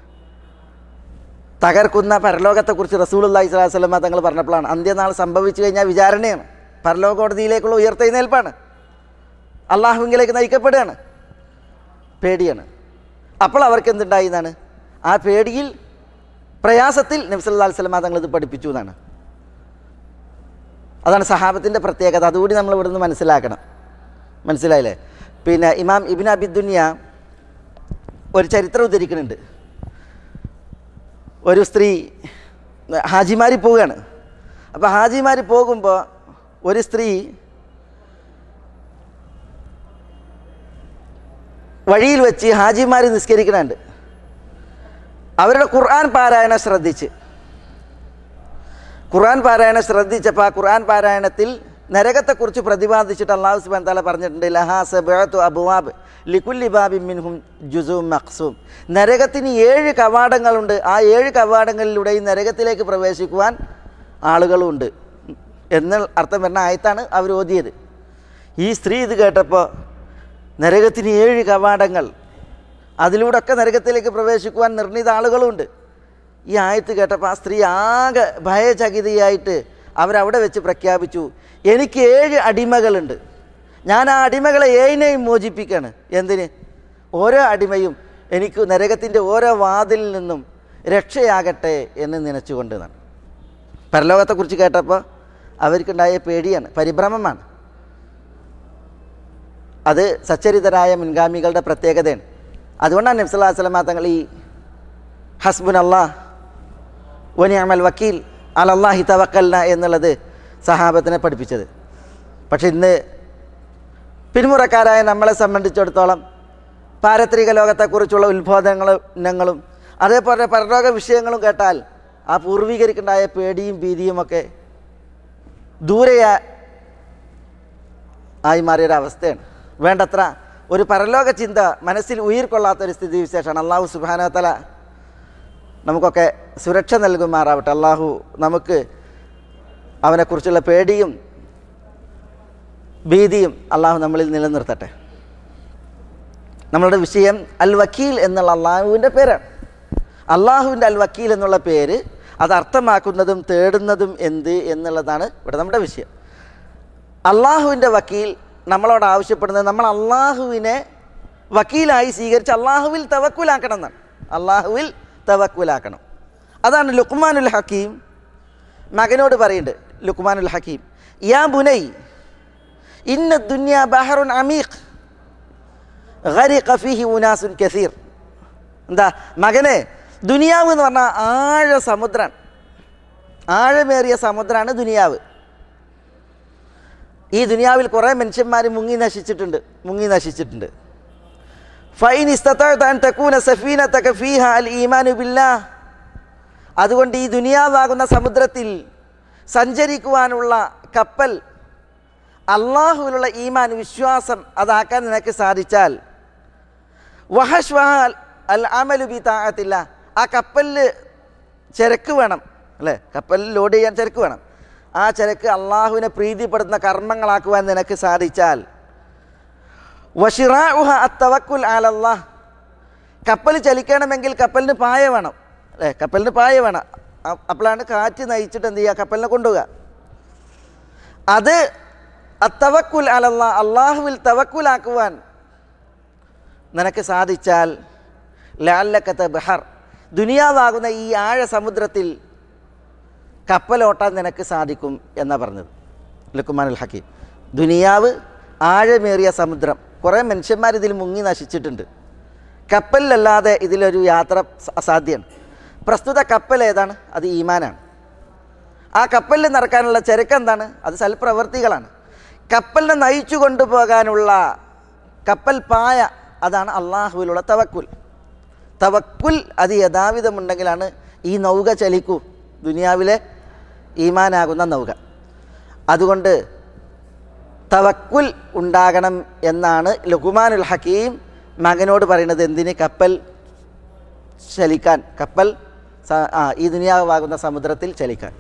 തകർക്കുന്ന പരലോകത്തെക്കുറിച്ച് റസൂലുള്ളാഹി സ്വല്ലല്ലാഹു അലൈഹി വസല്ലം തങ്ങൾ പറഞ്ഞപ്പോഴാണ്. അന്ത്യനാൾ സംഭവിച്ചു കഴിഞ്ഞാൽ വിചാരണയാണ്, പരലോക കോടതിയിലേക്കുള്ള ഉയർത്തെഴുന്നേൽപ്പാണ്, അള്ളാഹുവിലേക്ക് നയിക്കപ്പെടുകയാണ്, പേടിയാണ്. അപ്പോൾ അവർക്ക് എന്തുണ്ടായി എന്നാണ്? ആ പേടിയിൽ പ്രയാസത്തിൽ നബി സല്ലല്ലാഹു അലൈഹി വസല്ലം തങ്ങൾ ഇത് പഠിപ്പിച്ചു എന്നാണ്. അതാണ് സഹാബത്തിൻ്റെ പ്രത്യേകത. അതുകൂടി നമ്മൾ ഇവിടുന്ന് മനസ്സിലാക്കണം. മനസ്സിലായില്ലേ? പിന്നെ ഇമാം ഇബ്നു അബി ദുനിയ ഒരു ചരിത്രം ഉദ്ധരിക്കുന്നുണ്ട്. ഒരു സ്ത്രീ ഹാജിമാരി പോവുകയാണ്. അപ്പോൾ ഹാജിമാരി പോകുമ്പോൾ ഒരു സ്ത്രീ വഴിയിൽ വെച്ച് ഹാജിമാർ നിസ്കരിക്കുന്നുണ്ട്. അവരുടെ ഖുർആൻ പാരായണം ശ്രദ്ധിച്ച് ഖുർആൻ പാരായണം ശ്രദ്ധിച്ചപ്പോൾ ആ ഖുർആൻ പാരായണത്തിൽ നരകത്തെക്കുറിച്ച് പ്രതിപാദിച്ചിട്ട് അല്ലാഹു സുബ്ഹാനഹു വ തആല പറഞ്ഞിട്ടുണ്ട്, ലഹാ സബഅതു അബ്വാബ് ലികുല്ലി ബാബിൻ മിൻഹും ജുസൂം മഖ്സൂം. നരകത്തിന് ഏഴ് കവാടങ്ങളുണ്ട്. ആ ഏഴ് കവാടങ്ങളിലൂടെയും നരകത്തിലേക്ക് പ്രവേശിക്കുവാൻ ആളുകളുണ്ട് എന്ന അർത്ഥം വരുന്ന ആയത്താണ് അവർ ഓതിയത്. ഈ സ്ത്രീ ഇത് കേട്ടപ്പോൾ നരകത്തിന് ഏഴ് കവാടങ്ങൾ, അതിലൂടെയൊക്കെ നരകത്തിലേക്ക് പ്രവേശിക്കുവാൻ നിർണീത ആളുകളുണ്ട്. ഈ ആയത്ത് കേട്ടപ്പോൾ ആ സ്ത്രീ ആകെ ഭയചകിതയായിട്ട് അവരവിടെ വെച്ച് പ്രഖ്യാപിച്ചു, എനിക്ക് ഏഴ് അടിമകളുണ്ട്, ഞാൻ ആ അടിമകളെ ഏഴിനെയും മോചിപ്പിക്കുകയാണ്. എന്തിന്? ഓരോ അടിമയും എനിക്ക് നരകത്തിൻ്റെ ഓരോ വാതിലിൽ നിന്നും രക്ഷയാകട്ടെ എന്ന് നനച്ചുകൊണ്ട് എന്നാണ്. പരലോകത്തെക്കുറിച്ച് കേട്ടപ്പോൾ അവർക്കുണ്ടായ പേടിയാണ്, പരിഭ്രമമാണ്. അത് സച്ചരിതരായ മുൻഗാമികളുടെ പ്രത്യേകതയാണ്. അതുകൊണ്ടാണ് നബി സല്ലല്ലാഹു അലൈഹി വസല്ലം തങ്ങൾ ഈ ഹസ്ബുനല്ലാഹ് വനിഅമൽ വക്കീൽ അലല്ലാഹി തവക്കൽന എന്നുള്ളത് സഹാബത്തിനെ പഠിപ്പിച്ചത്. പക്ഷെ ഇന്ന് പിന്മുറക്കാരായ നമ്മളെ സംബന്ധിച്ചിടത്തോളം പാരത്രിക ലോകത്തെക്കുറിച്ചുള്ള ഉത്ബോധനങ്ങളും അതേപോലെ പരലോക വിഷയങ്ങളും കേട്ടാൽ ആ പൂർവികരിക്കുണ്ടായ പേടിയും ഭീതിയുമൊക്കെ ദൂരെ ആയി മാറിയൊരവസ്ഥയാണ്. വേണ്ടത്ര ഒരു പരലോക ചിന്ത മനസ്സിൽ ഉയിർക്കൊള്ളാത്തൊരു സ്ഥിതി വിശേഷമാണ്. അള്ളാഹു സുബ്ഹാനഹു വ തആല നമുക്കൊക്കെ സുരക്ഷ നൽകുമാറാവട്ടെ. അള്ളാഹു നമുക്ക് അവനെക്കുറിച്ചുള്ള പേടിയും ഭീതിയും അള്ളാഹു നമ്മളിൽ നിലനിർത്തട്ടെ. നമ്മളുടെ വിഷയം അൽ വക്കീൽ എന്നുള്ള അള്ളാഹുവിൻ്റെ പേരാണ്. അള്ളാഹുവിൻ്റെ അൽ വക്കീൽ എന്നുള്ള പേര് അത് അർത്ഥമാക്കുന്നതും തേടുന്നതും എന്ത് എന്നുള്ളതാണ് ഇവിടെ നമ്മുടെ വിഷയം. അള്ളാഹുവിൻ്റെ വക്കീൽ നമ്മളോട് ആവശ്യപ്പെടുന്നത് നമ്മൾ അള്ളാഹുവിനെ വക്കീലായി സ്വീകരിച്ച് അള്ളാഹുവിൽ തവക്കുലാക്കണം എന്നാണ്. അള്ളാഹുവിൽ തവക്കുലാക്കണം. അതാണ് ലുഖ്മാനുൽ ഹക്കീം മകനോട് പറയുന്നുണ്ട്. ലുഖ്മാനുൽ ഹക്കീം, യാ ബുനൈ ഇന്ന ദുനിയ ബഹറുൻ അമീഖ് ഗരിഖ ഫീഹി ഉനാസുൻ കസീർ. എന്താ മകനെ, ദുനിയാവ് എന്ന് പറഞ്ഞാൽ ആഴ സമുദ്രമാണ്, ആഴമേറിയ സമുദ്രമാണ് ദുനിയാവ്. ഈ ദുനിയാവിൽ കുറേ മനുഷ്യന്മാർ മുങ്ങി നശിച്ചിട്ടുണ്ട് മുങ്ങി നശിച്ചിട്ടുണ്ട് ഫൈൻ ഇസ്തതഅത അൻ തകൂന സഫീനതക ഫീഹാ അൽ ഈമാനു ബില്ലാഹ്. അതുകൊണ്ട് ഈ ദുനിയാവാകുന്ന സമുദ്രത്തിൽ സഞ്ചരിക്കുവാനുള്ള കപ്പൽ അള്ളാഹുവിലുള്ള ഈമാൻ വിശ്വാസം അതാക്കാൻ നിനക്ക് സാധിച്ചാൽ, വഹശ്വഹ അൽ അമലു ബി താഅത്തില്ലാ, ആ കപ്പലിൽ ചരക്ക് വേണം അല്ലേ, കപ്പലിൽ ലോഡ് ചെയ്യാൻ ചരക്ക് വേണം. ആ ചരക്ക് അള്ളാഹുവിനെ പ്രീതിപ്പെടുത്തുന്ന കർമ്മങ്ങളാക്കുവാൻ നിനക്ക് സാധിച്ചാൽ, വശിറാഉഹ അത്തവക്കുൽ അലല്ലാഹ്, കപ്പൽ ചലിക്കണമെങ്കിൽ കപ്പലിന് പായ വേണം അല്ലേ, കപ്പലിന് പായ വേണം. അപ്പോഴാണ് കാറ്റ് നയിച്ചിട്ട് എന്ത് ചെയ്യുക, കപ്പലിനെ കൊണ്ടുപോവുക. അത് അത്തവക്കുൽ അലല്ലാഹ്, അള്ളാഹുവിൽ തവക്കുലാക്കുവാൻ നിനക്ക് സാധിച്ചാൽ, ലഅല്ലക തബ്ഹർ, ദുനിയാവാകുന്ന ഈ ആഴ സമുദ്രത്തിൽ കപ്പലോട്ടാൻ നിനക്ക് സാധിക്കും എന്നാണ് പറഞ്ഞത് ലുഖ്മാനുൽ ഹക്കീം. ദുനിയാവ് ആഴമേറിയ സമുദ്രം, കുറേ മനുഷ്യന്മാർ ഇതിൽ മുങ്ങി നശിച്ചിട്ടുണ്ട്. കപ്പലിലല്ലാതെ ഇതിലൊരു യാത്ര അസാധ്യമാണ്. പ്രസ്തുത കപ്പൽ ഏതാണ്? അത് ഈമാനാണ്. ആ കപ്പലിൽ നടക്കാനുള്ള ചരക്ക് എന്താണ്? അത് സൽപ്രവർത്തികളാണ്. കപ്പലിനെ നയിച്ചു കൊണ്ടുപോകാനുള്ള കപ്പൽ പായ അതാണ് അള്ളാഹുവിലുള്ള തവക്കുൽ. തവക്കുൽ അത് യഥാവിധമുണ്ടെങ്കിലാണ് ഈ നൗക ചലിക്കൂ, ദുനിയാവിലെ ഈമാനാകുന്ന നൗക. അതുകൊണ്ട് തവക്കുൽ ഉണ്ടാകണം എന്നാണ് ലുഖ്മാനുൽ ഹക്കീം മകനോട് പറയുന്നത്. എന്തിന്? കപ്പൽ ചലിക്കാൻ, കപ്പൽ ആ ഈ ദുനിയാവാകുന്ന സമുദ്രത്തിൽ ചലിക്കാൻ.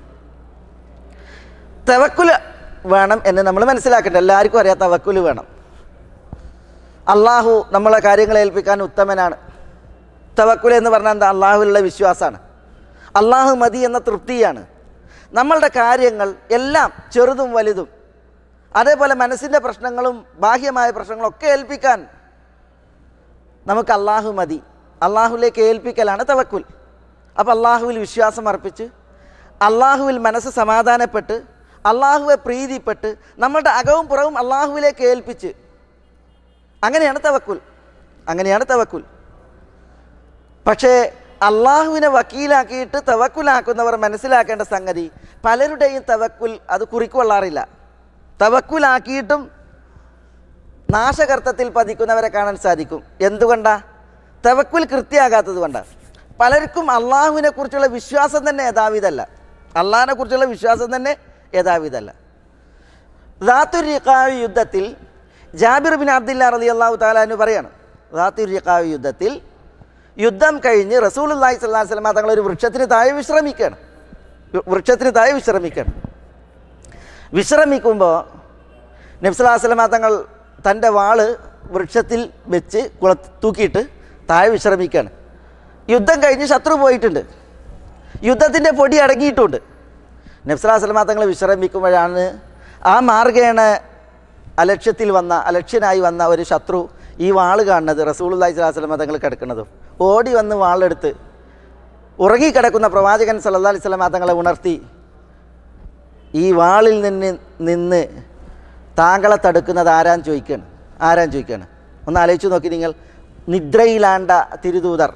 തവക്കുൽ വേണം എന്ന് നമ്മൾ മനസ്സിലാക്കേണ്ടത്. എല്ലാവർക്കും അറിയാം തവക്കുൽ വേണം. അള്ളാഹു നമ്മളെ കാര്യങ്ങളെ ഏൽപ്പിക്കാൻ ഉത്തമനാണ്. തവക്കുൽ എന്ന് പറഞ്ഞാൽ എന്താ? അള്ളാഹുവിലുള്ള വിശ്വാസമാണ്, അള്ളാഹു മതി എന്ന തൃപ്തിയാണ്. നമ്മളുടെ കാര്യങ്ങൾ എല്ലാം ചെറുതും വലുതും, അതേപോലെ മനസ്സിൻ്റെ പ്രശ്നങ്ങളും ബാഹ്യമായ പ്രശ്നങ്ങളൊക്കെ ഏൽപ്പിക്കാൻ നമുക്ക് അള്ളാഹു മതി. അള്ളാഹുവിലേക്ക് ഏൽപ്പിക്കലാണ് തവക്കുൽ. അപ്പോൾ അള്ളാഹുവിൽ വിശ്വാസം അർപ്പിച്ച്, അള്ളാഹുവിൽ മനസ്സ് സമാധാനപ്പെട്ട്, അള്ളാഹുവെ പ്രീതിപ്പെട്ട്, നമ്മളുടെ അകവും പുറവും അള്ളാഹുവിലേക്ക് ഏൽപ്പിച്ച്, അങ്ങനെയാണ് തവക്കുൽ. അങ്ങനെയാണ് തവക്കുൽ. പക്ഷേ അള്ളാഹുവിനെ വക്കീലാക്കിയിട്ട് തവക്കുലാക്കുന്നവർ മനസ്സിലാക്കേണ്ട സംഗതി, പലരുടെയും തവക്കുൽ അത് കുറിക്കൊള്ളാറില്ല. തവക്കുലാക്കിയിട്ടും നാശകർത്തത്തിൽ പതിക്കുന്നവരെ കാണാൻ സാധിക്കും. എന്തുകൊണ്ടാണ്? തവക്കുൽ കൃത്യമാകാത്തത് കൊണ്ടാണ്. പലർക്കും അള്ളാഹുവിനെ കുറിച്ചുള്ള വിശ്വാസം തന്നെ യഥാവിധമല്ല. അള്ളാഹിനെ കുറിച്ചുള്ള വിശ്വാസം തന്നെ യഥാവിധമല്ല. ദാത്തുർ റിഖാവ് യുദ്ധത്തിൽ ജാബിർ ബിൻ അബ്ദുല്ലാഹ് റളിയല്ലാഹു തആല അൻഹു പറയാണ്, ദാത്തുർ റിഖാവ് യുദ്ധത്തിൽ യുദ്ധം കഴിഞ്ഞ് റസൂലുള്ളാഹി സ്വല്ലല്ലാഹു അലൈഹി വസല്ലം തങ്ങൾ ഒരു വൃക്ഷത്തിന് താഴെ വിശ്രമിക്കുകയാണ്. വൃക്ഷത്തിന് താഴെ വിശ്രമിക്കുകയാണ് വിശ്രമിക്കുമ്പോൾ നബി സല്ലല്ലാഹു അലൈഹി വസല്ലം തങ്ങൾ തൻ്റെ വാള് വൃക്ഷത്തിൽ വെച്ച് കുള തൂക്കിയിട്ട് താഴെ വിശ്രമിക്കുകയാണ്. യുദ്ധം കഴിഞ്ഞ് ശത്രു പോയിട്ടുണ്ട്, യുദ്ധത്തിൻ്റെ പൊടി അടങ്ങിയിട്ടുമുണ്ട്. നബി സല്ലല്ലാഹു അലൈഹി വസല്ലം തങ്ങൾ വിശ്രമിക്കുമ്പോഴാണ് ആ മാർഗേണ അലക്ഷ്യത്തിൽ വന്ന അലക്ഷ്യനായി വന്ന ഒരു ശത്രു ഈ വാള് കാണുന്നത്, റസൂലുള്ളാഹി സ്വല്ലല്ലാഹു അലൈഹി വസല്ലം തങ്ങൾ കിടക്കുന്നതും. ഓടി വന്ന് വാളെടുത്ത് ഉറങ്ങിക്കിടക്കുന്ന പ്രവാചകൻ സല്ലല്ലാഹു അലൈഹി വസല്ലം തങ്ങളെ ഉണർത്തി, ഈ വാളിൽ നിന്ന് നിന്ന് താങ്കളെ തടുക്കുന്നത് ആരാൻ ചോദിക്കുകയാണ് ആരാൻ ചോദിക്കുകയാണ് ഒന്ന് ആലോചിച്ച് നോക്കി നിങ്ങൾ. നിദ്രയിലാണ്ട തിരുദൂതർ,